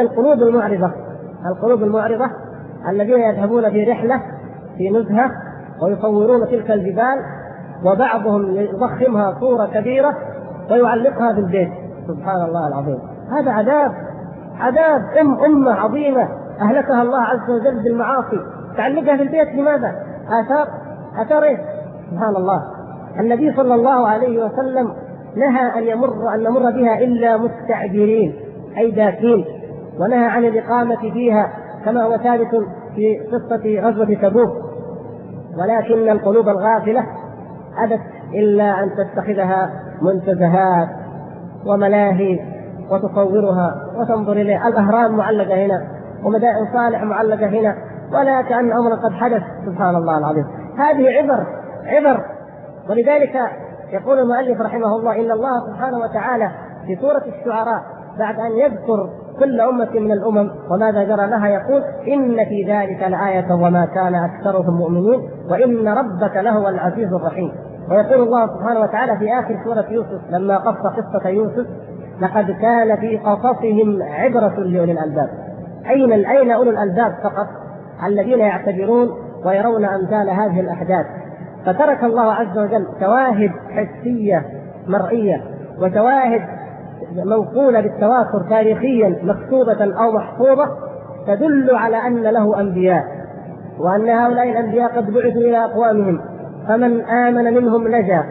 القلوب المعرضة الذين يذهبون في رحلة في نزهة ويصورون تلك الجبال، وبعضهم يضخمها صورة كبيرة ويعلقها في البيت. سبحان الله العظيم، هذا عذاب أمة عظيمة أهلكها الله عز وجل بالمعاصي، تعلقها في البيت لماذا؟ آثار إيه؟ سبحان الله. النبي صلى الله عليه وسلم نهى أن نمر بها إلا مستعجلين أي داكين، ونهى عن الإقامة فيها كما هو ثابت في قصة غزوة تبوك. ولكن القلوب الغافلة أبت إلا أن تتخذها منتزهات وملاهي وتصورها وتنظر إليها، الأهرام معلقة هنا ومدائن صالح معلقة هنا، ولا كأن أمر قد حدث. سبحان الله العظيم، هذه عبر. ولذلك يقول المؤلف رحمه الله إن الله سبحانه وتعالى في سورة الشعراء بعد أن يذكر كل أمة من الأمم وماذا جرى لها يقول إن في ذلك لآية وما كان أكثرهم مؤمنين وإن ربك لهو العزيز الرحيم. ويقول الله سبحانه وتعالى في آخر سورة يوسف لما قص قصة يوسف لقد كان في قصصهم عبرة لأولي الألباب. أين أولو الألباب فقط؟ الذين يعتبرون ويرون أمثال هذه الأحداث. فترك الله عز وجل شواهد حسية مرئية وشواهد منقولة بالتواتر تاريخيا مكتوبة أو محفوظة تدل على أن له أنبياء، وأن هؤلاء الأنبياء قد بعثوا إلى أقوامهم، فمن آمن منهم نجا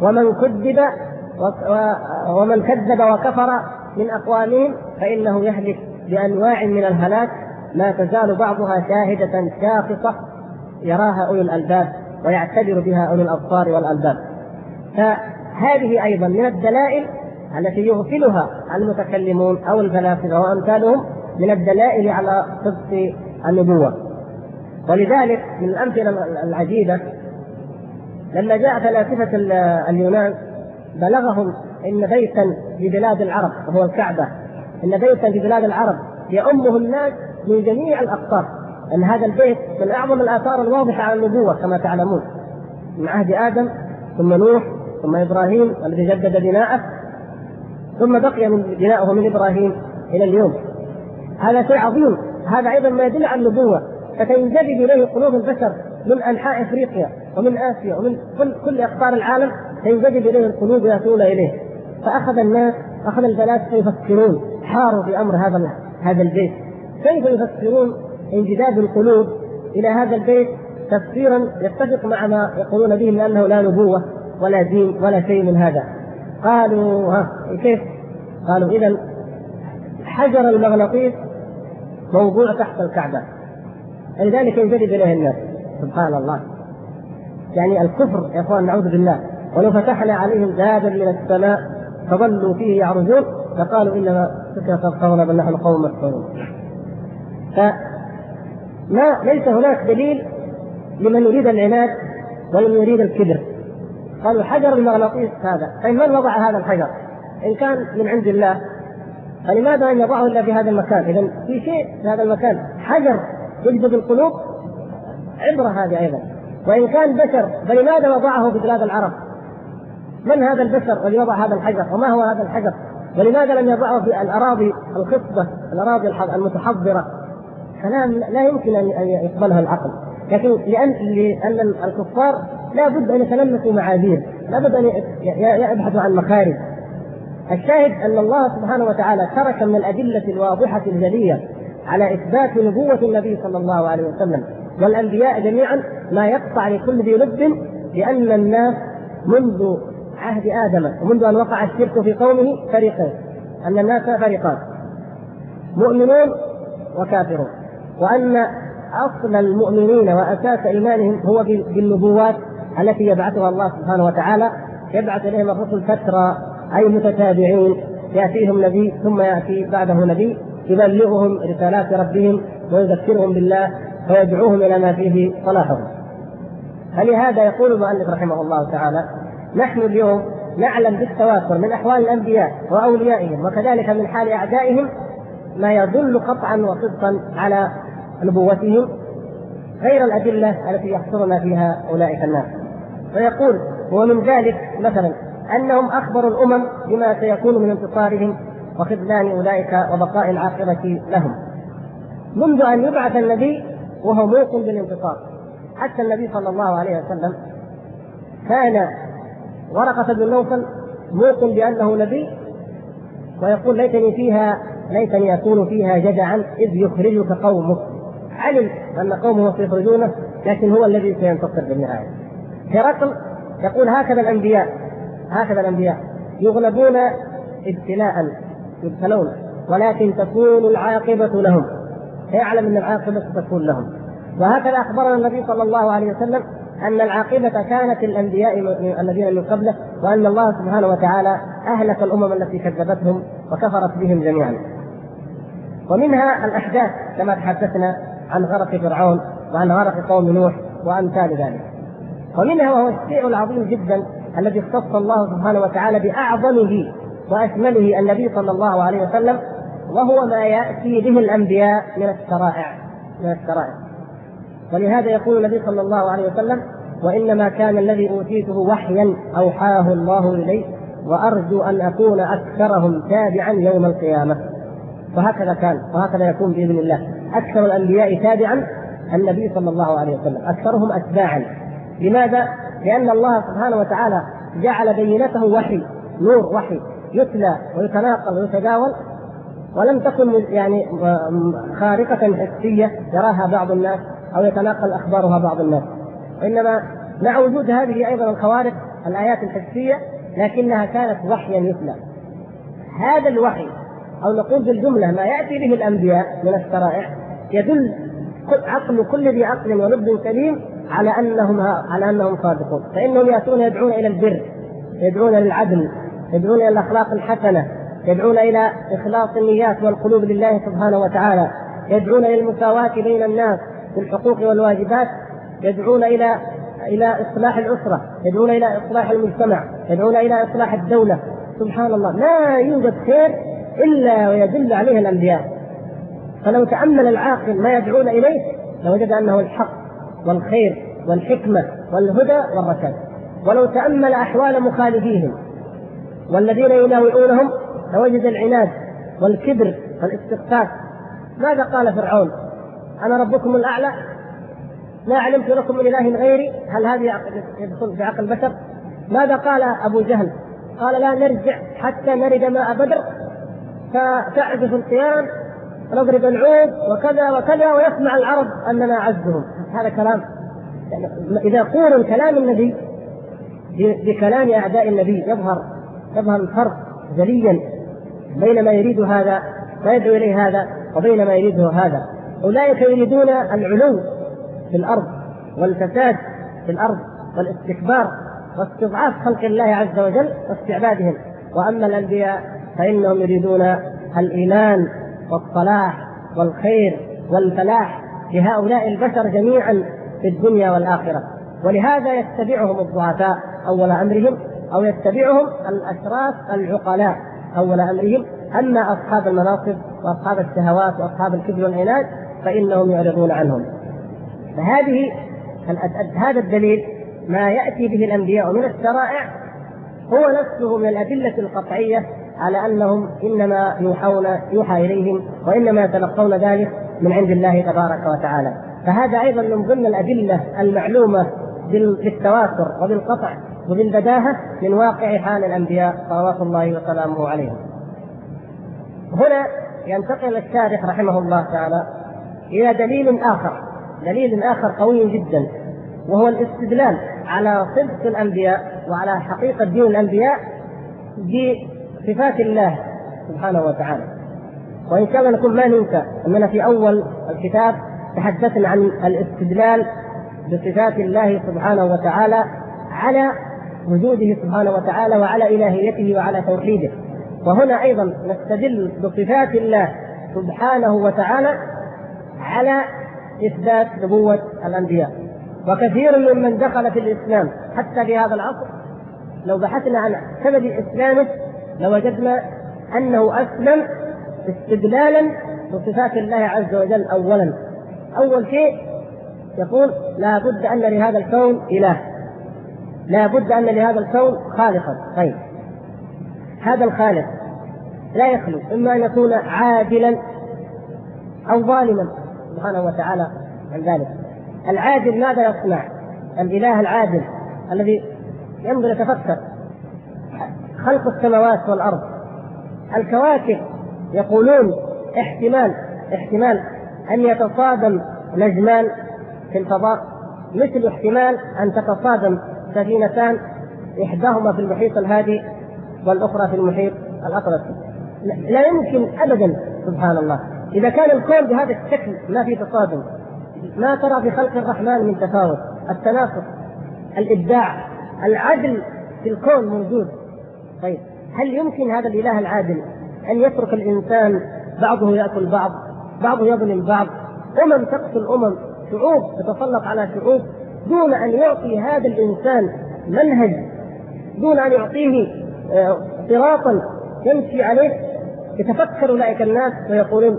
ومن كذب وكفر من أقوامهم فإنه يهلك بأنواع من الهلاك ما تزال بعضها شاهدة شاخصة يراها أولو الألباب ويعتبر بها أولو الأبصار والألباب. فهذه أيضا من الدلائل التي يغفلها المتكلمون أو الفلاسفة وأمثالهم من الدلائل على صدق النبوة. ولذلك من الأمثلة العجيبة لما جاء فلاسفة اليونان بلغهم إن بيتا في بلاد العرب وهو الكعبة، إن بيتا في بلاد العرب يؤمه الناس من جميع الأقطار، أن هذا البيت من أعظم الآثار الواضحة على النبوة كما تعلمون، من عهد آدم ثم نوح ثم إبراهيم الذي جدد بناءه ثم بقي من بناؤه من إبراهيم إلى اليوم. هذا شيء عظيم، هذا أيضا ما يدل على النبوة. فتنجذب إليه قلوب البشر من أنحاء أفريقيا ومن آسيا ومن كل أقطار العالم، تنجذب إليه القلوب ويأتون إليه. فأخذ الفلاسفة يفكرون، حاروا في أمر هذا البيت، كيف يفكرون انجذاب القلوب إلى هذا البيت تفسيرا يتفق مع ما يقولون به من أنه لا نبوة ولا دين ولا شيء من هذا. قالوا كيف؟ قالوا إذن حجر المغناطيس موضوع تحت الكعبة، لذلك ينجذب إليه الناس. سبحان الله، يعني الكفر يا أخوان نعوذ بالله. ولو فتحنا عليهم بابا من السماء فظلوا فيه يعرجون فقالوا إنما سكت القول بل نحن قوم مسحورون. ليس هناك دليل لمن يريد العناد ولمن يريد الكبر. قالوا حجر المغناطيس هذا، أي من وضع هذا الحجر؟ إن كان من عند الله فلماذا أن يضعه إلا في هذا المكان؟ إذن في شيء في هذا المكان، حجر يجذب القلوب، عبرة هذه أيضا. وإن كان بشر فلماذا وضعه في بلاد العرب؟ من هذا البشر الذي وضع هذا الحجر؟ وما هو هذا الحجر؟ ولماذا لم يضعه في الأراضي الخصبة، الأراضي المتحضرة؟ كلام لا يمكن أن يقبلها العقل. لكن لأن الكفار لا بد أن يتلمسوا معاذير، لا بد أن يبحثوا عن مخارج. الشاهد أن الله سبحانه وتعالى ترك من الأدلة الواضحة الجلية على إثبات نبوة النبي صلى الله عليه وسلم والأنبياء جميعا ما يقطع لكل ذي لب لأن الناس منذ عهد آدم ومنذ أن وقع الشرك في قومه فريقين، أن الناس فريقان، مؤمنون وكافرون، وأن أصل المؤمنين وأساس إيمانهم هو بالنبوات التي يبعثها الله سبحانه وتعالى، يبعث إليهم الرسل فترة أي متتابعين، يأتيهم نبي ثم يأتي بعده نبي يبلغهم رسالات ربهم ويذكرهم بالله ويدعوهم إلى ما فيه صلاحهم. فلهذا يقول المؤلف رحمه الله تعالى: نحن اليوم نعلم بالتواتر من أحوال الأنبياء وأوليائهم وكذلك من حال أعدائهم ما يدل قطعا وصدقا على نبوتهم غير الأدلة التي يحصرنا فيها أولئك الناس. ويقول: ومن ذلك مثلا أنهم أخبروا الأمم بما سيكون من انتصارهم وخذلان أولئك وبقاء العاقبة لهم، منذ أن يبعث النبي وهو موقن بالانتصار. حتى النبي صلى الله عليه وسلم كان ورقة بن نوفل موقن بأنه نبي، ويقول: ليتني أكون فيها جدعا إذ يخرجك قومك. علم أن قومه سيخرجونه لكن هو الذي سينتصر بالنهاية. هرقل يقول: هكذا الأنبياء يغلبون ابتلاء، يبتلون، ولكن تكون العاقبة لهم، يعلم أن العاقبة ستكون لهم. وهكذا أخبرنا النبي صلى الله عليه وسلم أن العاقبة كانت الأنبياء الذين من قبله، وأن الله سبحانه وتعالى أهلك الأمم التي كذبتهم وكفرت بهم جميعا. ومنها الأحداث كما تحدثنا عن غرق فرعون وعن غرق قوم نوح وأمثال ذلك. ومنها وهو الشيء العظيم جدا الذي اختص الله سبحانه وتعالى بأعظمه وأشمله النبي صلى الله عليه وسلم، وهو ما يأتي به الأنبياء من الشرائع. ولهذا يقول النبي صلى الله عليه وسلم: وإنما كان الذي أوتيته وحيا أوحاه الله إلي وأرجو أن أكون أكثرهم تابعا يوم القيامة. وهكذا كان وهكذا يكون بإذن الله. أكثر الأنبياء تابعا النبي صلى الله عليه وسلم، أكثرهم أتباعا. لماذا؟ لأن الله سبحانه وتعالى جعل بينته وحي، نور وحي يتلى ويتناقل ويتداول، ولم تكن خارقة حسية يراها بعض الناس أو يتناقل أخبارها بعض الناس، وإنما مع وجود هذه أيضا الخوارق الآيات الحسية لكنها كانت وحيا يتلى. هذا الوحي أو نقول بالجملة ما يأتي به الأنبياء من الشرائع يدل عقل كل ذي عقل ولب سليم على أنهم صادقون. فإنهم يأتون يدعون إلى البر، يدعون للعدل، يدعون إلى الأخلاق الحسنة، يدعون إلى إخلاص النيات والقلوب لله سبحانه وتعالى، يدعون إلى المساواة بين الناس في الحقوق والواجبات، يدعون إلى إصلاح الأسرة، يدعون إلى إصلاح المجتمع، يدعون إلى إصلاح الدولة. سبحان الله، لا يوجد خير إلا ويدل عليه الأنبياء. فلو تأمل العاقل ما يدعون إليه لوجد أنه الحق والخير والحكمة والهدى والرشاد. ولو تأمل أحوال مخالفيهم والذين يناوئونهم لوجد العناد والكبر والاستخفاف. ماذا قال فرعون؟ أنا ربكم الأعلى لا علمت لكم من إله غيري. هل هذه يدخل في عقل البشر؟ ماذا قال أبو جهل؟ قال لا نرجع حتى نرد ماء بدر فتعزف القيان ونضرب العود وكذا وكذا ويسمع العرب أننا عزهم. هذا كلام. إذا قورن كلام النبي بكلام أعداء النبي يظهر الفرق جليا بين ما يريد هذا ما يدعو إليه هذا وبين ما يريده هذا. أولئك يريدون العلو في الأرض والفساد في الأرض والاستكبار واستضعاف خلق الله عز وجل واستعبادهم، وأما الأنبياء فإنهم يريدون الإيمان والصلاح والخير والفلاح لهؤلاء البشر جميعا في الدنيا والآخرة، ولهذا يتبعهم الضعفاء أول أمرهم، أو يتبعهم الأشراف العقلاء أول أمرهم. أما أصحاب المناصب وأصحاب الشهوات وأصحاب الكبر والعناد فإنهم يعرضون عنهم. هذا الدليل ما يأتي به الأنبياء من الشرائع هو نفسه من الأدلة القطعية على أنهم إنما يوحى إليهم وإنما يتلقون ذلك من عند الله تبارك وتعالى. فهذا أيضا من ضمن الأدلة المعلومة بالتواتر وبالقطع وبالبداهة من واقع حال الأنبياء صلوات الله وسلامه عليهم. هنا ينتقل الشارح رحمه الله تعالى إلى دليل آخر قوي جدا، وهو الاستدلال على صدق الأنبياء وعلى حقيقة دين الأنبياء بصفات الله سبحانه وتعالى. وإن شاء الله نكون ما ننسى أننا في أول الكتاب تحدثنا عن الاستدلال بصفات الله سبحانه وتعالى على وجوده سبحانه وتعالى وعلى إلهيته وعلى توحيده، وهنا أيضا نستدل بصفات الله سبحانه وتعالى على إثبات نبوة الأنبياء. وكثير ممن دخل في الإسلام حتى في هذا العصر لو بحثنا عن سبب إسلامه لوجدنا أنه أسلم استدلالا بصفات الله عز وجل. أول شيء يقول لا بد أن لهذا الكون إله، لا بد أن لهذا الكون خالقا. طيب هذا الخالق لا يخلو إما أن يكون عادلا أو ظالما سبحانه وتعالى عن ذلك. العادل ماذا يصنع؟ الإله العادل الذي ينظر يتفكر خلق السماوات والأرض. الكواكب يقولون احتمال أن يتصادم نجمان في الفضاء مثل احتمال أن تتصادم سفينتان إحداهما في المحيط الهادي والأخرى في المحيط الأطلسي. لا يمكن أبدا سبحان الله. إذا كان الكون بهذا الشكل ما في تصادم، ما ترى في خلق الرحمن من تفاوت، التناسق، الإبداع، العدل في الكون موجود. طيب هل يمكن هذا الإله العادل أن يترك الإنسان بعضه يأكل بعضه يظلم بعض، تقتل شعوب تتسلط على شعوب دون أن يعطي هذا الإنسان منهج، دون أن يعطيه صراطا يمشي عليه؟ يتفكر أولئك الناس ويقولون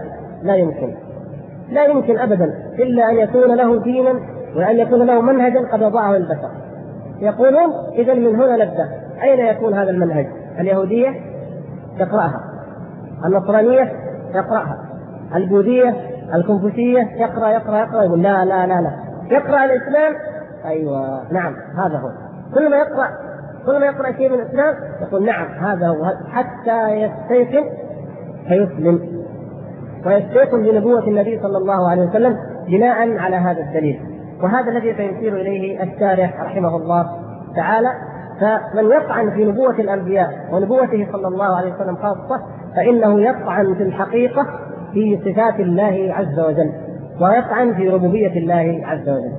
لا يمكن أبدا إلا أن يكون له دينا وأن يكون له منهجا قد وضعه البشر. يقولون إذا من هنا نبدأ. أين يكون هذا المنهج؟ اليهودية يقرأها، النصرانية يقرأها، البوذية، الكونفوشية يقرأ يقول لا يقرأ الإسلام. أيوة نعم هذا هو. كل ما يقرأ شيء من الإسلام يقول نعم هذا هو، حتى يستيقن فيسلم ويستيقن بنبوة النبي صلى الله عليه وسلم بناء على هذا الدليل. وهذا الذي سيشير إليه الشارح رحمه الله تعالى. فمن يطعن في نبوة الأنبياء ونبوته صلى الله عليه وسلم خاصة فإنه يطعن في الحقيقة في صفات الله عز وجل، ويطعن في ربوبية الله عز وجل.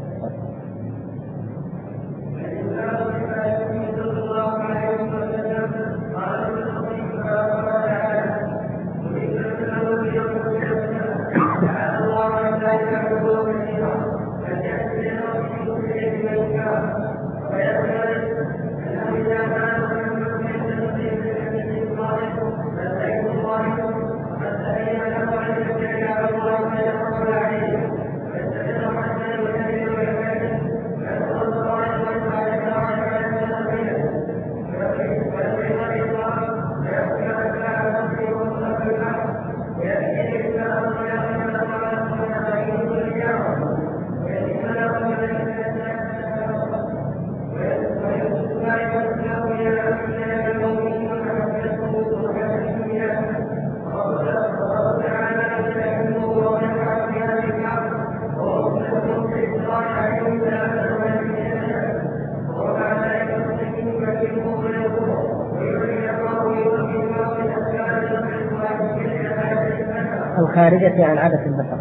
الخارجة عن عادة البشر.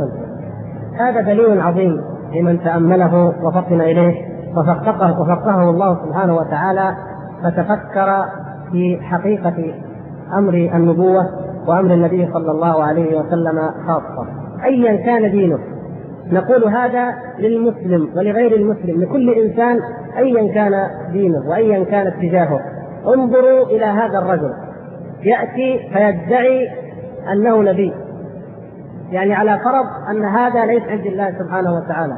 الرسل. هذا دليل عظيم لمن تأمله وفطن إليه وفقهه الله سبحانه وتعالى، فتفكر في حقيقة أمر النبوة وأمر النبي صلى الله عليه وسلم خاصة أيا كان دينه. نقول هذا للمسلم ولغير المسلم، لكل إنسان أيا كان دينه وأيا كان اتجاهه. انظروا إلى هذا الرجل يأتي فيدعي أنه نبي، يعني على فرض أن هذا ليس عند الله سبحانه وتعالى.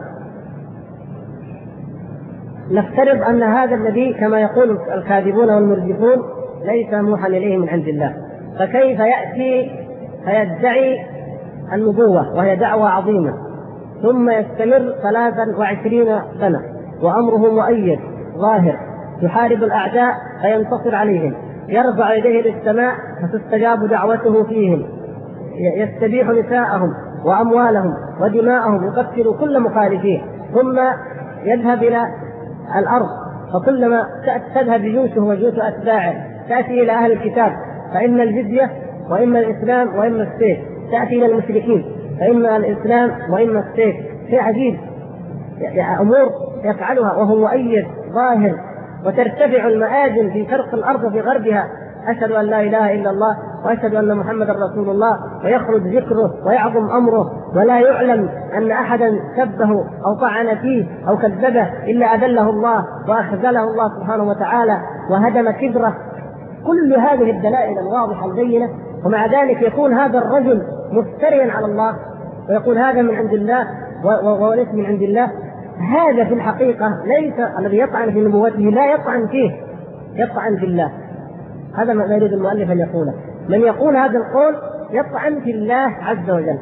نفترض أن هذا النبي كما يقول الكاذبون والمرجفون ليس موحى إليه من عند الله، فكيف يأتي فيدعي النبوة وهي دعوة عظيمة، ثم يستمر 23 سنة وأمره مؤيد ظاهر، يحارب الأعداء فينتصر عليهم، يرفع يديه للسماء فتستجاب دعوته فيهم، يستبيح نساءهم وأموالهم ودماءهم، يقتل كل مخالفيه، ثم يذهب إلى الأرض، فكلما تذهب جيوشه وجيوش أتباعه تأتي إلى أهل الكتاب فإما الجزية وإما الإسلام وإما السيف، تأتي إلى المشركين فإما الإسلام وإما السيف. شيء عجيب، أمور يفعلها وهو مؤيد ظاهر، وترتفع المآذن في شرق الأرض وفي غربها، أشهد أن لا إله إلا الله وأشهد أن محمدا رسول الله، ويخرج ذكره ويعظم أمره، ولا يعلم أن أحدا سبه أو طعن فيه أو كذبه إلا أذله الله وأخذله الله سبحانه وتعالى وهدم كبره. كل هذه الدلائل الواضحة البينة، ومع ذلك يكون هذا الرجل مفتريا على الله ويقول هذا من عند الله وليس من عند الله. هذا في الحقيقة ليس الذي يطعن في نبوته، لا يطعن فيه، يطعن في الله. هذا ما يريد المؤلف أن يقوله. من يقول هذا القول يطعن في الله عز وجل،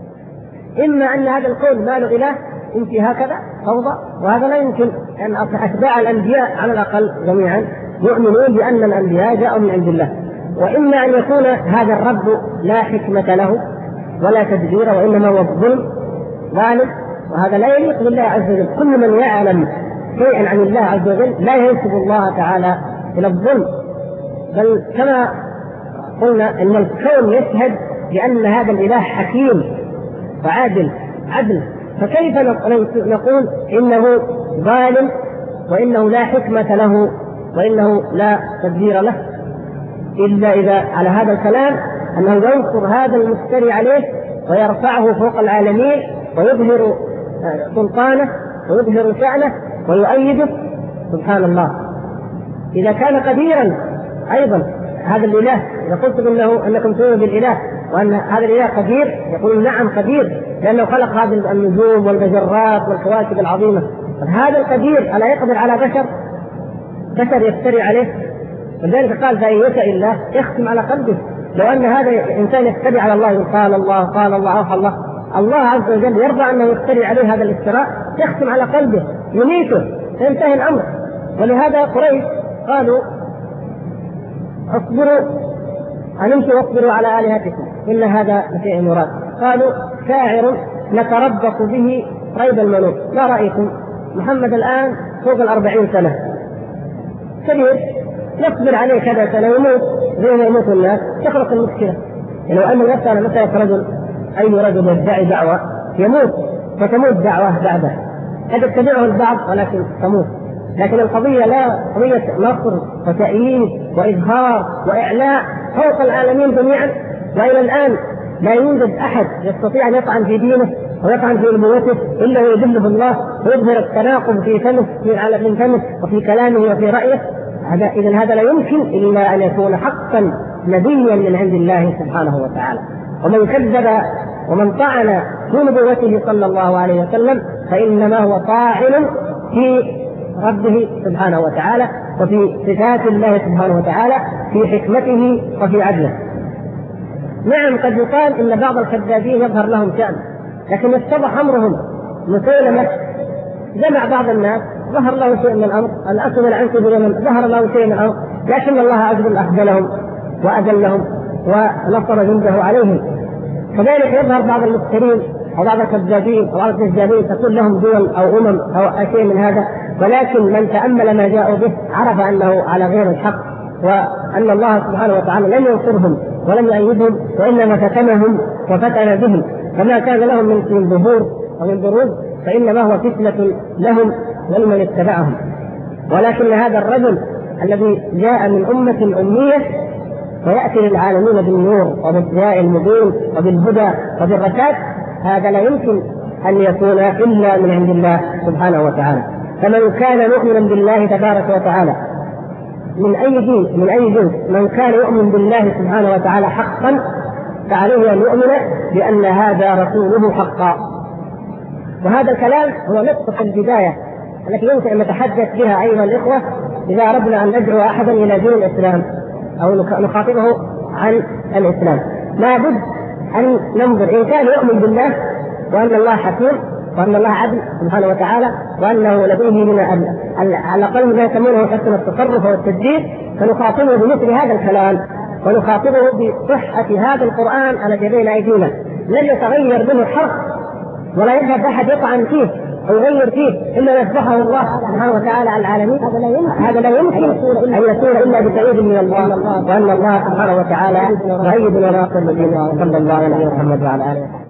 إما أن هذا القول ما له إله، أنت هكذا فوضى، وهذا لا يمكن أن أتباع الأنبياء على الأقل جميعا يؤمنون بأن الأنبياء جاءوا من عند الله، وإما أن يكون هذا الرب لا حكمة له ولا تدبير وإنما هو الظلم ظالم، وهذا لا يليق بالله عز وجل. كل من يعلم شيئا عن الله عز وجل لا ينسب الله تعالى إلى الظلم، بل كما قلنا أن الكون يشهد بأن هذا الإله حكيم وعادل عدل، فكيف نقول إنه ظالم وإنه لا حكمة له وإنه لا تدبير له؟ إلا إذا على هذا الكلام أنه ينصر هذا المفتري عليه ويرفعه فوق العالمين ويظهر سلطانه ويظهر شأنه ويؤيده. سبحان الله. إذا كان قديرا أيضا هذا الإله، إذا قلتم أنكم تؤمنون بالإله وأن هذا الإله قدير، يقول نعم قدير لأنه خلق هذه النجوم والمجرات والكواكب العظيمة. هذا القدير ألا يقدر على بشر يفتري عليه؟ ولذلك قال فإن يشاء الله يختم على قلبه. لو أن هذا الإنسان يفتري على الله قال الله أوحى الله عز وجل يرضى أنه يفتري عليه هذا الافتراء، يختم على قلبه يميته فينتهي الأمر. ولهذا قريش قالوا اصبروا أنتم واصبروا على آلهتكم إن هذا شيء مراد. قالوا شاعر نتربص به ريب المنون، ما رأيكم؟ محمد الآن فوق 40 سنة كبير، نصبر عليه كذا سنة يموت زي ما يموت الناس، تخلق المشكلة. لو أن مثلا رجل أي رجل يدعي دعوة يموت فتموت دعوة بعده، قد يتبعه البعض ولكن تموت. لكن القضية لا قضية نصر وتأييد وإظهار وإعلاء فوق العالمين جميعا. وإلى الآن لا يوجد أحد يستطيع أن يطعن في دينه ويطعن في نبوته إلا ويذله الله ويظهر التناقض في فمه من فمه وفي كلامه وفي رأيه. إذن هذا لا يمكن إلا أن يكون حقا نبيا من عند الله سبحانه وتعالى. ومن كذب ومن طعن في نبوته صلى الله عليه وسلم فإنما هو طاعن في ربه سبحانه وتعالى وفي صفات الله سبحانه وتعالى في حكمته وفي عدله. نعم قد يقال إن بعض الكذابين يظهر لهم شأن، لكن اتضح أمرهم. مسيلمة جمع بعض الناس ظهر له شيء من الأمر، الأسود العنسي باليمن ظهر له شيء من الأمر، لكن الله عز وجل أخذلهم وأذلهم ونصر جنده عليهم. كذلك يظهر بعض المفترين أو بعض الكذابين أو بعض الكذابين تكون لهم دول أو أو شيء من هذا، ولكن من تأمل ما جاءوا به عرف أنه على غير الحق، وأن الله سبحانه وتعالى لم ينصرهم ولم يؤيدهم وإنما فتنهم وفتن بهم. وما كان لهم من ظهور ومن بروز فإنما هو فتنة لهم ولمن اتبعهم. ولكن هذا الرجل الذي جاء من أمة أمية ويأتي للعالمين بالنور وبالضياء المبين وبالهدى وبالرشاد، هذا لا يمكن أن يكون إلا من عند الله سبحانه وتعالى. فمن كان مؤمنا بالله تبارك وتعالى من أي دين من أي جنس، من كان يؤمن بالله سبحانه وتعالى حقا فعليه أن يؤمن بأن هذا رسوله حقا. وهذا الكلام هو نقطة البداية التي يمكن أن نتحدث بها أيها الإخوة إذا أردنا أن ندعو أحدا إلى دين الإسلام أو نخاطبه عن الإسلام. لا بد أن ننظر إن كان يؤمن بالله وأن الله حكيم وأن الله عدل سبحانه وتعالى وأنه لديه من على الأقل ما يسمونه حسن التصرف والتدبير، فنخاطبه بمثل هذا الكلام ونخاطبه بصحة هذا القرآن الذي بين أيدينا لن يتغير منه حرف ولا يذهب أحد يطعن فيه أو يغير فيه إلا يصبحه الله سبحانه وتعالى على العالمين. هذا لا يمكن أن يكون إلا بتأييد من الله، وأن الله سبحانه وتعالى يؤيد وناصر الذين صلى الله عليه وسلم وعلى آله وسلم.